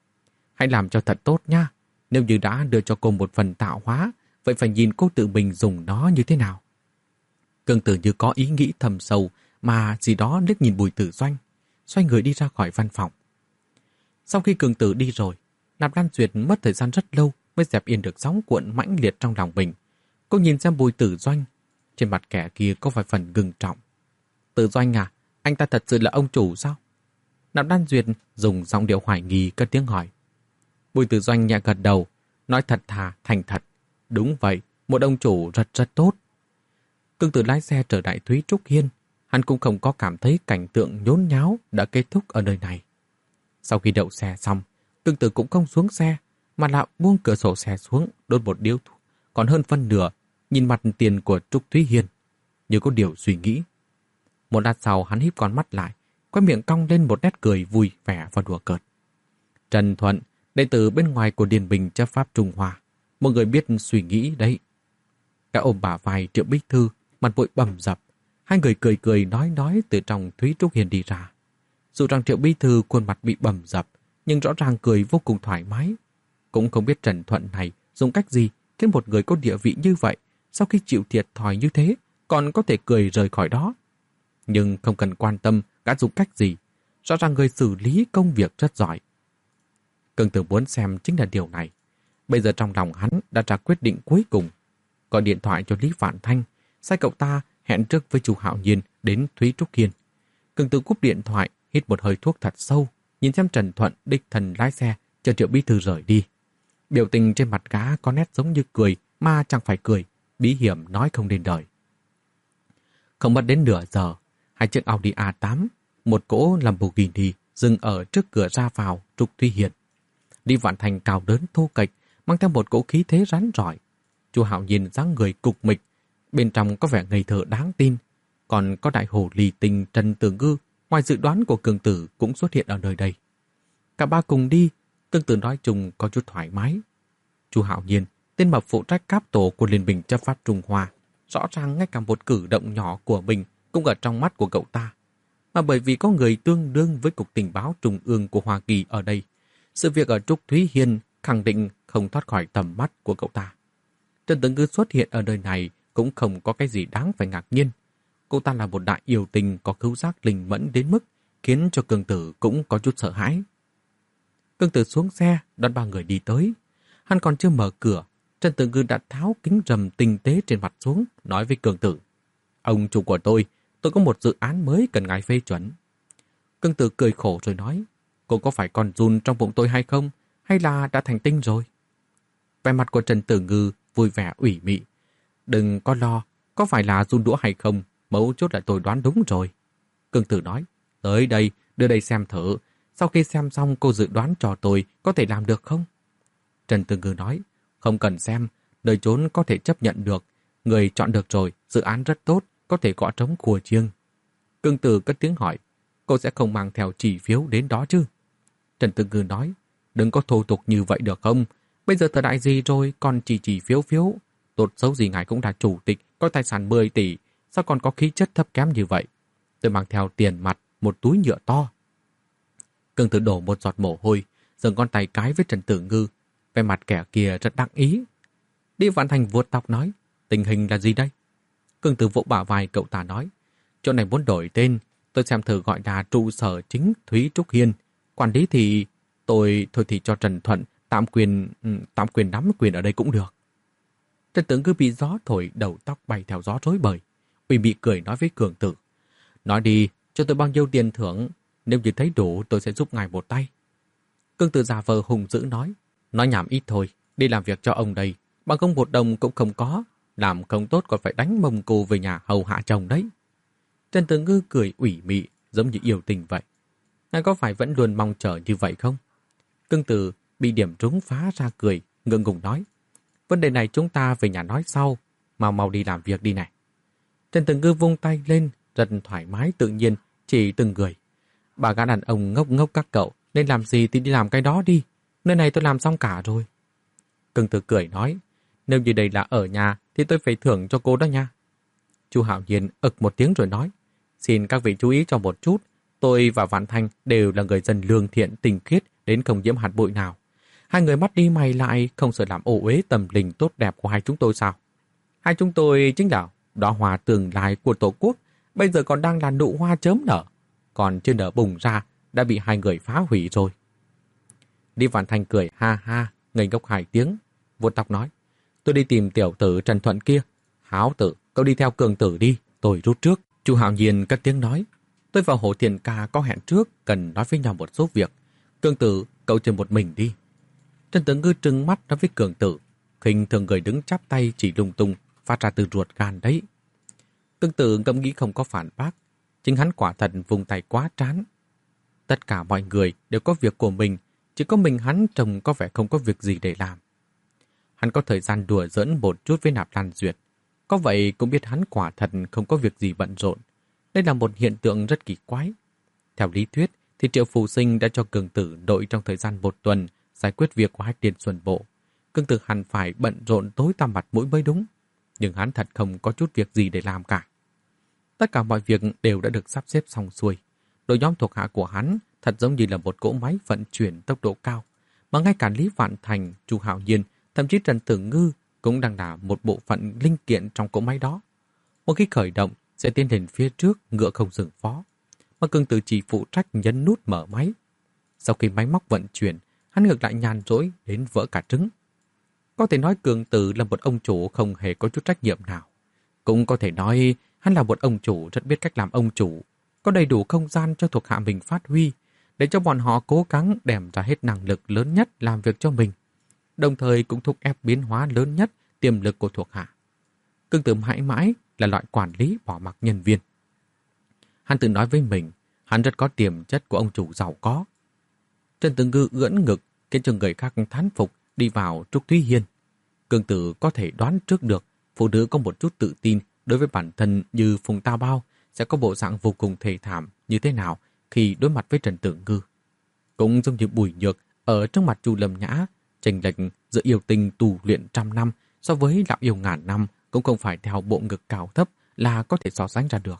Hãy làm cho thật tốt nha. Nếu như đã đưa cho cô một phần tạo hóa, vậy phải nhìn cô tự mình dùng nó như thế nào. Cường Tử như có ý nghĩ thầm sâu mà gì đó liếc nhìn Bùi Tử Doanh, xoay người đi ra khỏi văn phòng. Sau khi Cường Tử đi rồi, Nạp Lan Duyệt mất thời gian rất lâu mới dẹp yên được sóng cuộn mãnh liệt trong lòng mình. Cô nhìn xem Bùi Tử Doanh, trên mặt kẻ kia có vài phần ngưng trọng. Tử Doanh à, anh ta thật sự là ông chủ sao? Nạp Lan Duyệt dùng giọng điệu hoài nghi cất tiếng hỏi. Bùi Tử Doanh nhẹ gật đầu, nói thật thà, thành thật. Đúng vậy, một ông chủ rất rất tốt. Cường Tử lái xe trở lại Thúy Trúc Hiên, hắn cũng không có cảm thấy cảnh tượng nhốn nháo đã kết thúc ở nơi này. Sau khi đậu xe xong, Cường Tử cũng không xuống xe, mà là buông cửa sổ xe xuống, đốt một điếu thuốc, còn hơn phân nửa, nhìn mặt tiền của Trúc Thúy Hiên, như có điều suy nghĩ. Một lát sau hắn híp con mắt lại, quay miệng cong lên một nét cười vui vẻ và đùa cợt. Trần Thuận, đệ tử bên ngoài của Điền Bình chấp pháp Trung Hoa, một người biết suy nghĩ đấy. Cả ôm bả vai Triệu Bích Thư, mặt vội bầm dập, hai người cười cười nói nói từ trong Thúy Trúc Hiên đi ra. Dù rằng Triệu Bích Thư khuôn mặt bị bầm dập, nhưng rõ ràng cười vô cùng thoải mái. Cũng không biết Trần Thuận này dùng cách gì khiến một người có địa vị như vậy, sau khi chịu thiệt thòi như thế, còn có thể cười rời khỏi đó. Nhưng không cần quan tâm gã dùng cách gì, rõ ràng người xử lý công việc rất giỏi. Cường Tử muốn xem chính là điều này. Bây giờ trong lòng hắn đã ra quyết định cuối cùng. Gọi điện thoại cho Lý Vạn Thanh, sai cậu ta hẹn trước với chú Hạo Nhiên đến Thúy Trúc Hiên. Cường Tử cúp điện thoại, hít một hơi thuốc thật sâu, nhìn xem Trần Thuận đích thân lái xe chờ Triệu Bí Thư rời đi. Biểu tình trên mặt gã có nét giống như cười mà chẳng phải cười, bí hiểm nói không nên lời. Không mất đến nửa giờ, hai chiếc Audi a tám, một cỗ Lamborghini dừng ở trước cửa ra vào Trúc Thúy Hiền. Lý Vạn Thành cao lớn thô kệch, mang theo một cỗ khí thế rắn rỏi. Chu Hạo nhìn dáng người cục mịch, bên trong có vẻ ngây thơ đáng tin. Còn có đại hồ ly tinh Trần Tử Ngư, ngoài dự đoán của Cường Tử cũng xuất hiện ở nơi đây. Cả ba cùng đi, Cường Tử nói chung có chút thoải mái. Chu Hạo Nhiên, tên mập phụ trách cáp tổ của Liên minh chấp pháp Trung Hoa, rõ ràng ngay cả một cử động nhỏ của mình cũng ở trong mắt của cậu ta. Mà bởi vì có người tương đương với Cục Tình báo Trung ương của Hoa Kỳ ở đây, sự việc ở Trúc Thúy Hiên khẳng định không thoát khỏi tầm mắt của cậu ta. Trần Tử Ngư xuất hiện ở nơi này cũng không có cái gì đáng phải ngạc nhiên. Cô ta là một đại yêu tình có khứu giác linh mẫn đến mức khiến cho Cường Tử cũng có chút sợ hãi. Cường Tử xuống xe, đón ba người đi tới. Hắn còn chưa mở cửa, Trần Tử Ngư đã tháo kính rầm tinh tế trên mặt xuống, nói với Cường Tử: "Ông chủ của tôi, tôi có một dự án mới cần ngài phê chuẩn." Cường Tử cười khổ rồi nói: "Cô có phải còn run trong bụng tôi hay không? Hay là đã thành tinh rồi?" Vẻ mặt của Trần Tử Ngư vui vẻ ủy mị: "Đừng có lo, có phải là run đũa hay không, mấu chốt là tôi đoán đúng rồi." Cường Tử nói: "Tới đây, đưa đây xem thử. Sau khi xem xong cô dự đoán cho tôi có thể làm được không?" Trần Tử Ngư nói: "Không cần xem, nơi trốn có thể chấp nhận được. Người chọn được rồi, dự án rất tốt, có thể gõ trống khua chiêng." Cường Tử cất tiếng hỏi: "Cô sẽ không mang theo chỉ phiếu đến đó chứ?" Trần Tử Ngư nói: "Đừng có thô tục như vậy được không? Bây giờ thời đại gì rồi còn chỉ chỉ phiếu phiếu. Tốt xấu gì ngài cũng là chủ tịch, có tài sản mười tỷ, sao còn có khí chất thấp kém như vậy? Tôi mang theo tiền mặt, một túi nhựa to." Cường Tử đổ một giọt mồ hôi, giơ ngón tay cái với Trần Tử Ngư. Vẻ mặt kẻ kia rất đắc ý. Lý Vạn Thành vuốt tóc nói: "Tình hình là gì đây?" Cường Tử vỗ bả vai cậu ta nói: "Chỗ này muốn đổi tên, tôi xem thử gọi là trụ sở chính Thúy Trúc Hiên. Quản lý thì tôi thôi thì cho Trần Thuận tạm quyền tạm quyền nắm quyền ở đây cũng được." Trần Tử Ngư bị gió thổi đầu tóc bay theo gió rối bời. Uy bị cười nói với Cường Tử: "Nói đi, cho tôi bao nhiêu tiền thưởng, nếu như thấy đủ tôi sẽ giúp ngài một tay." Cường Tử giả vờ hùng dữ nói: "Nói nhảm ít thôi, đi làm việc cho ông đây, bằng không một đồng cũng không có, làm không tốt còn phải đánh mông cô về nhà hầu hạ chồng đấy." Trần Tử Ngư cười ủy mị, giống như yêu tình vậy. "Ngài có phải vẫn luôn mong chờ như vậy không?" Cường Tử bị điểm trúng phá ra cười, ngượng ngùng nói: "Vấn đề này chúng ta về nhà nói sau, mau mau đi làm việc đi này." Trần Tử Ngư vung tay lên, rất thoải mái tự nhiên, chỉ từng người: "Bà gã đàn ông ngốc ngốc các cậu, nên làm gì thì đi làm cái đó đi, nơi này tôi làm xong cả rồi." Cường Tử cười nói: "Nếu như đây là ở nhà thì tôi phải thưởng cho cô đó nha." Chu Hạo Nhiên ực một tiếng rồi nói: "Xin các vị chú ý cho một chút, tôi và Vạn Thanh đều là người dân lương thiện tình khiết đến không nhiễm hạt bụi nào. Hai người mắt đi mày lại không sợ làm ô uế tâm linh tốt đẹp của hai chúng tôi sao? Hai chúng tôi chính là đóa hoa tương lai của Tổ quốc, bây giờ còn đang là nụ hoa chớm nở, còn chưa nở bùng ra đã bị hai người phá hủy rồi." Lý Vạn Thanh cười ha ha, ngây ngốc hai tiếng, vuốt tóc nói: "Tôi đi tìm tiểu tử Trần Thuận kia. Háo tử, cậu đi theo Cường Tử đi, tôi rút trước." Chu Hạo Nhiên cất tiếng nói: "Tôi và Hồ Thiền Ca có hẹn trước, cần nói với nhau một số việc. Cường Tử, cậu chơi một mình đi." Trần Tử Ngư trừng mắt nói với Cường Tử, khinh thường người đứng chắp tay chỉ lung tung, phát ra từ ruột gan đấy. Cường Tử ngẫm nghĩ không có phản bác, chính hắn quả thật vùng tay quá trán. Tất cả mọi người đều có việc của mình, chỉ có mình hắn trông có vẻ không có việc gì để làm. Hắn có thời gian đùa giỡn một chút với Nạp Lan Duyệt, có vậy cũng biết hắn quả thật không có việc gì bận rộn. Đây là một hiện tượng rất kỳ quái. Theo lý thuyết thì Triệu Phù Sinh đã cho Cường Tử đội trong thời gian một tuần giải quyết việc của Hách Liên Xuân Bộ. Cường Tử hẳn phải bận rộn tối tăm mặt mũi mới đúng, nhưng hắn thật không có chút việc gì để làm cả. Tất cả mọi việc đều đã được sắp xếp xong xuôi. Đội nhóm thuộc hạ của hắn thật giống như là một cỗ máy vận chuyển tốc độ cao, mà ngay cả Lý Vạn Thành, Chu Hạo Nhiên, thậm chí Trần Tử Ngư cũng đang là một bộ phận linh kiện trong cỗ máy đó. Một khi khởi động sẽ tiến lên phía trước, ngựa không dừng phó, mà Cường Tử chỉ phụ trách nhấn nút mở máy. Sau khi máy móc vận chuyển, hắn ngược lại nhàn rỗi đến vỡ cả trứng. Có thể nói Cường Tử là một ông chủ không hề có chút trách nhiệm nào. Cũng có thể nói hắn là một ông chủ rất biết cách làm ông chủ, có đầy đủ không gian cho thuộc hạ mình phát huy, để cho bọn họ cố gắng đem ra hết năng lực lớn nhất làm việc cho mình, đồng thời cũng thúc ép biến hóa lớn nhất tiềm lực của thuộc hạ. Cương Tử mãi mãi là loại quản lý bỏ mặc nhân viên. Hắn tự nói với mình, hắn rất có tiềm chất của ông chủ giàu có. Trần Tử Ngư ưỡn ngực, khiến cho người khác thán phục đi vào Trúc Thúy Hiên. Cương Tử có thể đoán trước được phụ nữ có một chút tự tin đối với bản thân như Phùng Tao Bao sẽ có bộ dạng vô cùng thê thảm như thế nào khi đối mặt với Trần Tử Ngư. Cũng giống như Bùi Nhược ở trước mặt Chu Lâm Nhã, chênh lệch giữa yêu tình tù luyện trăm năm so với lão yêu ngàn năm cũng không phải theo bộ ngực cao thấp là có thể so sánh ra được.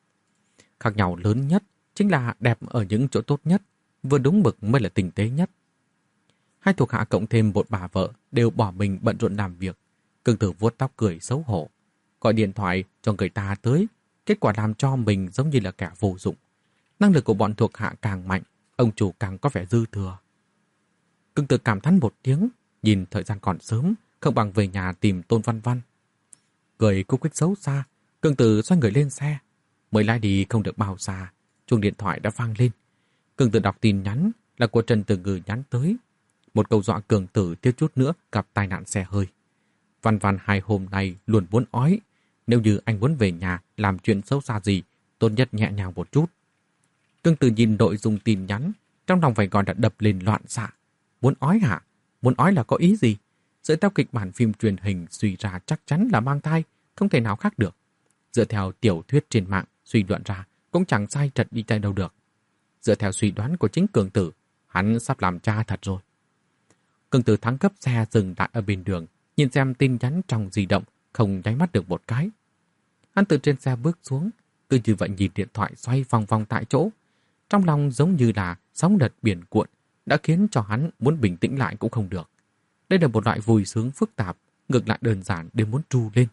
Khác nhau lớn nhất chính là đẹp ở những chỗ tốt nhất, vừa đúng mực mới là tinh tế nhất. Hai thuộc hạ cộng thêm một bà vợ đều bỏ mình bận rộn làm việc. Cương Tử vuốt tóc cười xấu hổ, gọi điện thoại cho người ta tới, kết quả làm cho mình giống như là kẻ vô dụng. Năng lực của bọn thuộc hạ càng mạnh, ông chủ càng có vẻ dư thừa. Cương Tử cảm thán một tiếng, nhìn thời gian còn sớm, không bằng về nhà tìm Tôn Văn Văn. Cười cúc quích xấu xa, Cương Tử xoay người lên xe. Mới lái đi không được bao xa, chuông điện thoại đã vang lên. Cương Tử đọc tin nhắn là của Trần Tử Ngư nhắn tới. Một câu dọa Cương Tử thiếu chút nữa gặp tai nạn xe hơi. Văn Văn hai hôm nay luôn muốn ói. Nếu như anh muốn về nhà làm chuyện xấu xa gì, tốt nhất nhẹ nhàng một chút. Cương Tử nhìn nội dung tin nhắn, trong lòng phải gọi đã đập lên loạn xạ. Muốn ói hả? Muốn ói là có ý gì? Dựa theo kịch bản phim truyền hình suy ra chắc chắn là mang thai, không thể nào khác được. Dựa theo tiểu thuyết trên mạng suy luận ra cũng chẳng sai trật đi tay đâu được. Dựa theo suy đoán của chính Cương Tử, hắn sắp làm cha thật rồi. Cương Tử thắng cấp xe dừng lại ở bên đường, nhìn xem tin nhắn trong di động, không nháy mắt được một cái. Hắn từ trên xe bước xuống, cứ như vậy nhìn điện thoại xoay vòng vòng tại chỗ. Trong lòng giống như là sóng đợt biển cuộn, đã khiến cho hắn muốn bình tĩnh lại cũng không được. Đây là một loại vui sướng phức tạp, ngược lại đơn giản để muốn tru lên.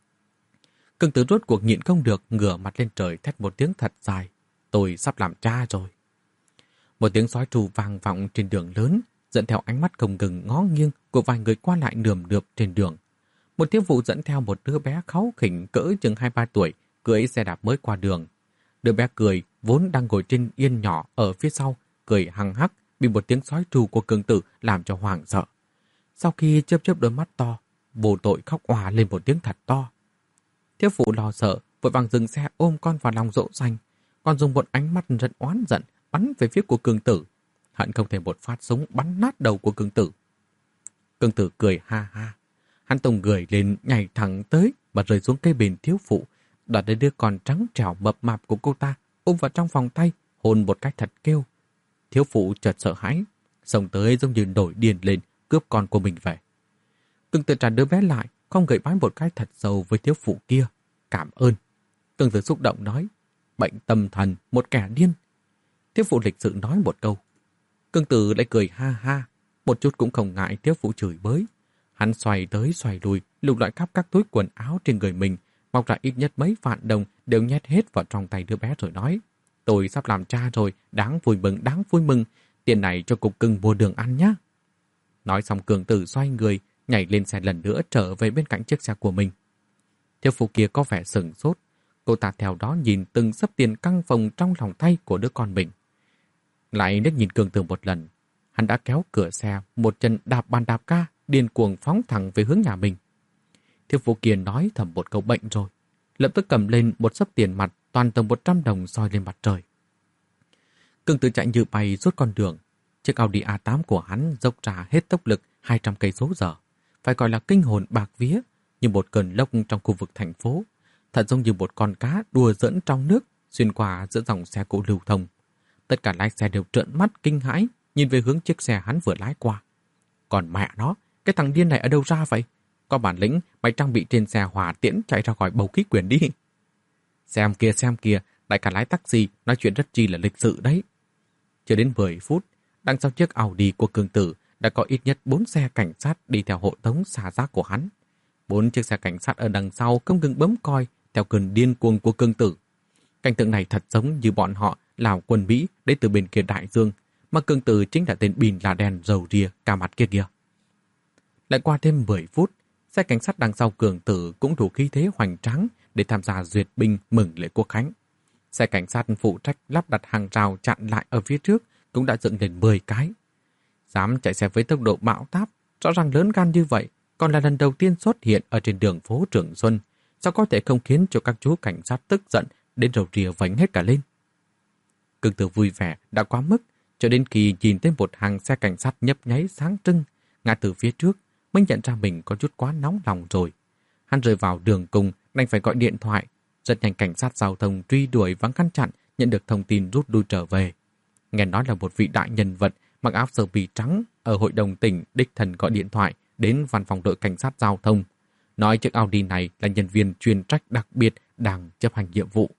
Cương Tử rốt cuộc nhịn không được, ngửa mặt lên trời thét một tiếng thật dài. Tôi sắp làm cha rồi. Một tiếng sói tru vang vọng trên đường lớn, dẫn theo ánh mắt không ngừng ngó nghiêng của vài người qua lại nườm nượp trên đường. Một thiếu phụ dẫn theo một đứa bé kháu khỉnh cỡ chừng hai ba tuổi, cưỡi xe đạp mới qua đường. Đứa bé cười, vốn đang ngồi trên yên nhỏ ở phía sau, cười hăng hắc, bị một tiếng sói tru của Cương Tử làm cho hoảng sợ. Sau khi chớp chớp đôi mắt to, vô tội khóc òa lên một tiếng thật to. Thiếu phụ lo sợ, vội vàng dừng xe ôm con vào lòng dỗ dành, còn dùng một ánh mắt rất oán giận bắn về phía của Cương Tử, hận không thể một phát súng bắn nát đầu của Cương Tử. Cương Tử cười ha ha, hắn tung người lên nhảy thẳng tới và rơi xuống cây bền thiếu phụ, đoạt lấy đứa con trắng trẻo mập mạp của cô ta, ôm vào trong vòng tay, hôn một cách thật kêu. Thiếu phụ chợt sợ hãi, xông tới giống như nổi điên lên cướp con của mình về. Cương Tử trả đứa bé lại, không gậy bái một cái thật sâu với thiếu phụ kia. Cảm ơn. Cương Tử xúc động nói, bệnh tâm thần, một kẻ điên. Thiếu phụ lịch sự nói một câu. Cương Tử lại cười ha ha, một chút cũng không ngại thiếu phụ chửi bới. Hắn xoay tới xoay lui, lục loại khắp các túi quần áo trên người mình, móc ra ít nhất mấy vạn đồng đều nhét hết vào trong tay đứa bé rồi nói, tôi sắp làm cha rồi, đáng vui mừng, đáng vui mừng, tiền này cho cục cưng mua đường ăn nhé. Nói xong Cương Tử xoay người, nhảy lên xe lần nữa trở về bên cạnh chiếc xe của mình. Thiếu phụ kia có vẻ sửng sốt, cô ta theo đó nhìn từng sấp tiền căng phồng trong lòng tay của đứa con mình. Lại liếc nhìn Cương Tử một lần, hắn đã kéo cửa xe, một chân đạp bàn đạp ca, điên cuồng phóng thẳng về hướng nhà mình. Thiếu phụ kia nói thầm một câu bệnh rồi, lập tức cầm lên một sấp tiền mặt toàn tầm một trăm đồng soi lên mặt trời. Cương Tử chạy như bay suốt con đường. Chiếc Audi a tám của hắn dốc ra hết tốc lực hai trăm cây số giờ, phải gọi là kinh hồn bạc vía, như một cơn lốc trong khu vực thành phố, thật giống như một con cá đùa giỡn trong nước xuyên qua giữa dòng xe cộ lưu thông. Tất cả lái xe đều trợn mắt kinh hãi nhìn về hướng chiếc xe hắn vừa lái qua. Còn mẹ nó, cái thằng điên này ở đâu ra vậy? Có bản lĩnh mày trang bị trên xe hỏa tiễn chạy ra khỏi bầu khí quyển đi. Xem kìa xem kìa, đại ca lái taxi nói chuyện rất chi là lịch sự đấy. Chưa đến mười phút, đằng sau chiếc Audi của Cương Tử đã có ít nhất bốn xe cảnh sát đi theo hộ tống xả rác của hắn. Bốn chiếc xe cảnh sát ở đằng sau không ngừng bấm còi theo cơn điên cuồng của Cương Tử. Cảnh tượng này thật giống như bọn họ là quân Mỹ đến từ bên kia đại dương, mà Cương Tử chính là tên Bin Laden rầu ria cả mặt kia kìa. Lại qua thêm mười phút, xe cảnh sát đằng sau Cương Tử cũng đủ khí thế hoành tráng để tham gia duyệt binh mừng lễ quốc khánh. Xe cảnh sát phụ trách lắp đặt hàng rào chặn lại ở phía trước cũng đã dựng lên mười cái. Dám chạy xe với tốc độ bão táp, rõ ràng lớn gan như vậy, còn là lần đầu tiên xuất hiện ở trên đường phố Trường Xuân, sao có thể không khiến cho các chú cảnh sát tức giận đến rầu rìa vánh hết cả lên. Cương Tử vui vẻ đã quá mức, cho đến khi nhìn thấy một hàng xe cảnh sát nhấp nháy sáng trưng ngã từ phía trước, mới nhận ra mình có chút quá nóng lòng rồi. Hắn rơi vào đường cùng, đành phải gọi điện thoại. Rất nhanh cảnh sát giao thông truy đuổi và ngăn chặn, nhận được thông tin rút lui trở về. Nghe nói là một vị đại nhân vật mặc áo sơ mi trắng ở hội đồng tỉnh đích thân gọi điện thoại đến văn phòng đội cảnh sát giao thông, nói chiếc Audi này là nhân viên chuyên trách đặc biệt đang chấp hành nhiệm vụ.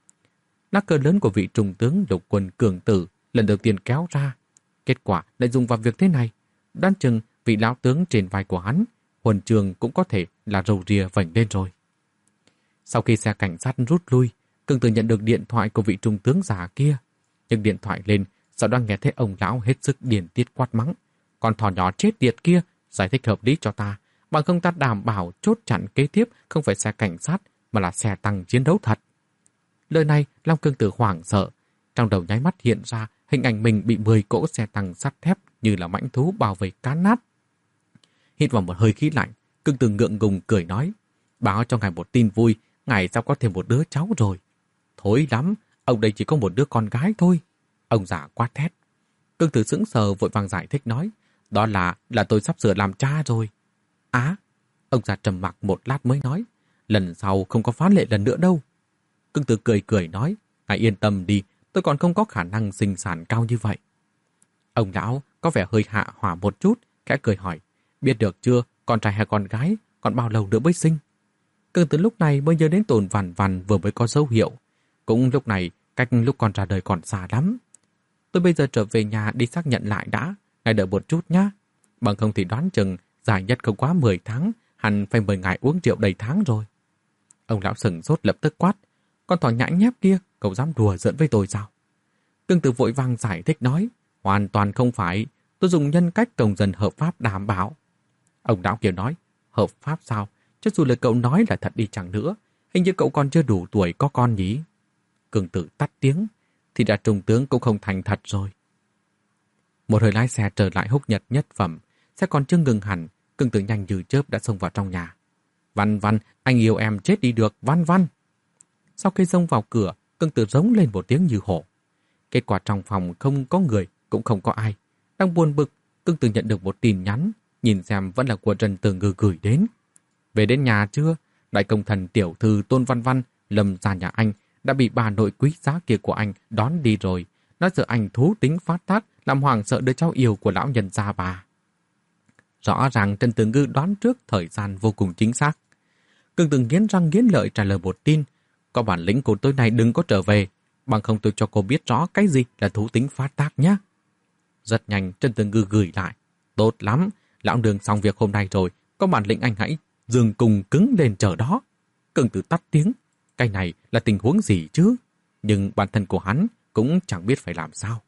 Lá cờ lớn của vị trung tướng lục quân Cường Tử lần đầu tiên kéo ra, kết quả lại dùng vào việc thế này. Đoán chừng vị lão tướng trên vai của hắn, huân trường cũng có thể là râu ria vảnh lên rồi. Sau khi xe cảnh sát rút lui, Cường Tử nhận được điện thoại của vị trung tướng già kia. Nhưng điện thoại lên, sau đó nghe thấy ông lão hết sức điên tiết quát mắng. Con thỏ nhỏ chết tiệt kia, giải thích hợp lý cho ta, bằng không ta đảm bảo chốt chặn kế tiếp không phải xe cảnh sát mà là xe tăng chiến đấu thật. Lời này làm Cường Tử hoảng sợ, trong đầu nháy mắt hiện ra hình ảnh mình bị mười cỗ xe tăng sắt thép như là mãnh thú bao vây cán nát. Hít vào một hơi khí lạnh, Cường Tử ngượng ngùng cười nói, báo cho ngài một tin vui, ngài sao có thêm một đứa cháu rồi. Thối lắm, ông đây chỉ có một đứa con gái thôi. Ông già quát thét. Cường Tử sững sờ vội vàng giải thích nói, đó là, là tôi sắp sửa làm cha rồi. Á, ông già trầm mặc một lát mới nói, lần sau không có phán lệ lần nữa đâu. Cường Tử cười cười nói, ngài yên tâm đi, tôi còn không có khả năng sinh sản cao như vậy. Ông lão có vẻ hơi hạ hỏa một chút, khẽ cười hỏi, biết được chưa, con trai hay con gái, còn bao lâu nữa mới sinh? Cường Tử lúc này mới nhớ đến Tôn Vằn Vằn vừa mới có dấu hiệu. Cũng lúc này, cách lúc con ra đời còn xa lắm. Tôi bây giờ trở về nhà đi xác nhận lại đã, ngài đợi một chút nhá. Bằng không thì đoán chừng, dài nhất không quá mười tháng, hẳn phải mời ngài uống rượu đầy tháng rồi. Ông lão sừng sốt lập tức quát, con thỏ nhãi nhép kia, cậu dám đùa giỡn với tôi sao? Cường Tử vội vàng giải thích nói, hoàn toàn không phải, tôi dùng nhân cách công dân hợp pháp đảm bảo. Ông lão kia nói, hợp pháp sao? Cho dù lời cậu nói là thật đi chăng nữa, hình như cậu còn chưa đủ tuổi có con nhỉ? Cường Tử tắt tiếng, thì đã trung tướng cũng không thành thật rồi. Một hơi lái xe trở lại Húc Nhật nhất phẩm, xe còn chưa ngừng hẳn, Cường Tử nhanh như chớp đã xông vào trong nhà. Văn Văn, anh yêu em chết đi được, Văn Văn. Sau khi xông vào cửa, Cường Tử rống lên một tiếng như hổ. Kết quả trong phòng không có người, cũng không có ai. Đang buồn bực, Cường Tử nhận được một tin nhắn, nhìn xem vẫn là của Trần Tử Ngư gửi đến. Về đến nhà chưa? Đại công thần tiểu thư Tôn Văn Văn, Lâm gia nhà anh, đã bị bà nội quý giá kia của anh đón đi rồi. Nó sợ anh thú tính phát tác, làm hoảng sợ đứa cháu yêu của lão nhân gia bà. Rõ ràng Trần Tử Ngư đoán trước thời gian vô cùng chính xác. Cường Tử nghiến răng nghiến lợi trả lời một tin. Có bản lĩnh của tôi này đừng có trở về, bằng không tôi cho cô biết rõ cái gì là thú tính phát tác nhé. Rất nhanh Trần Tử Ngư gửi lại. Tốt lắm, lão đường xong việc hôm nay rồi, có bản lĩnh anh hãy dừng cùng cứng lên chờ đó. Cường Tử tắt tiếng. Cái này là tình huống gì chứ? Nhưng bản thân của hắn cũng chẳng biết phải làm sao.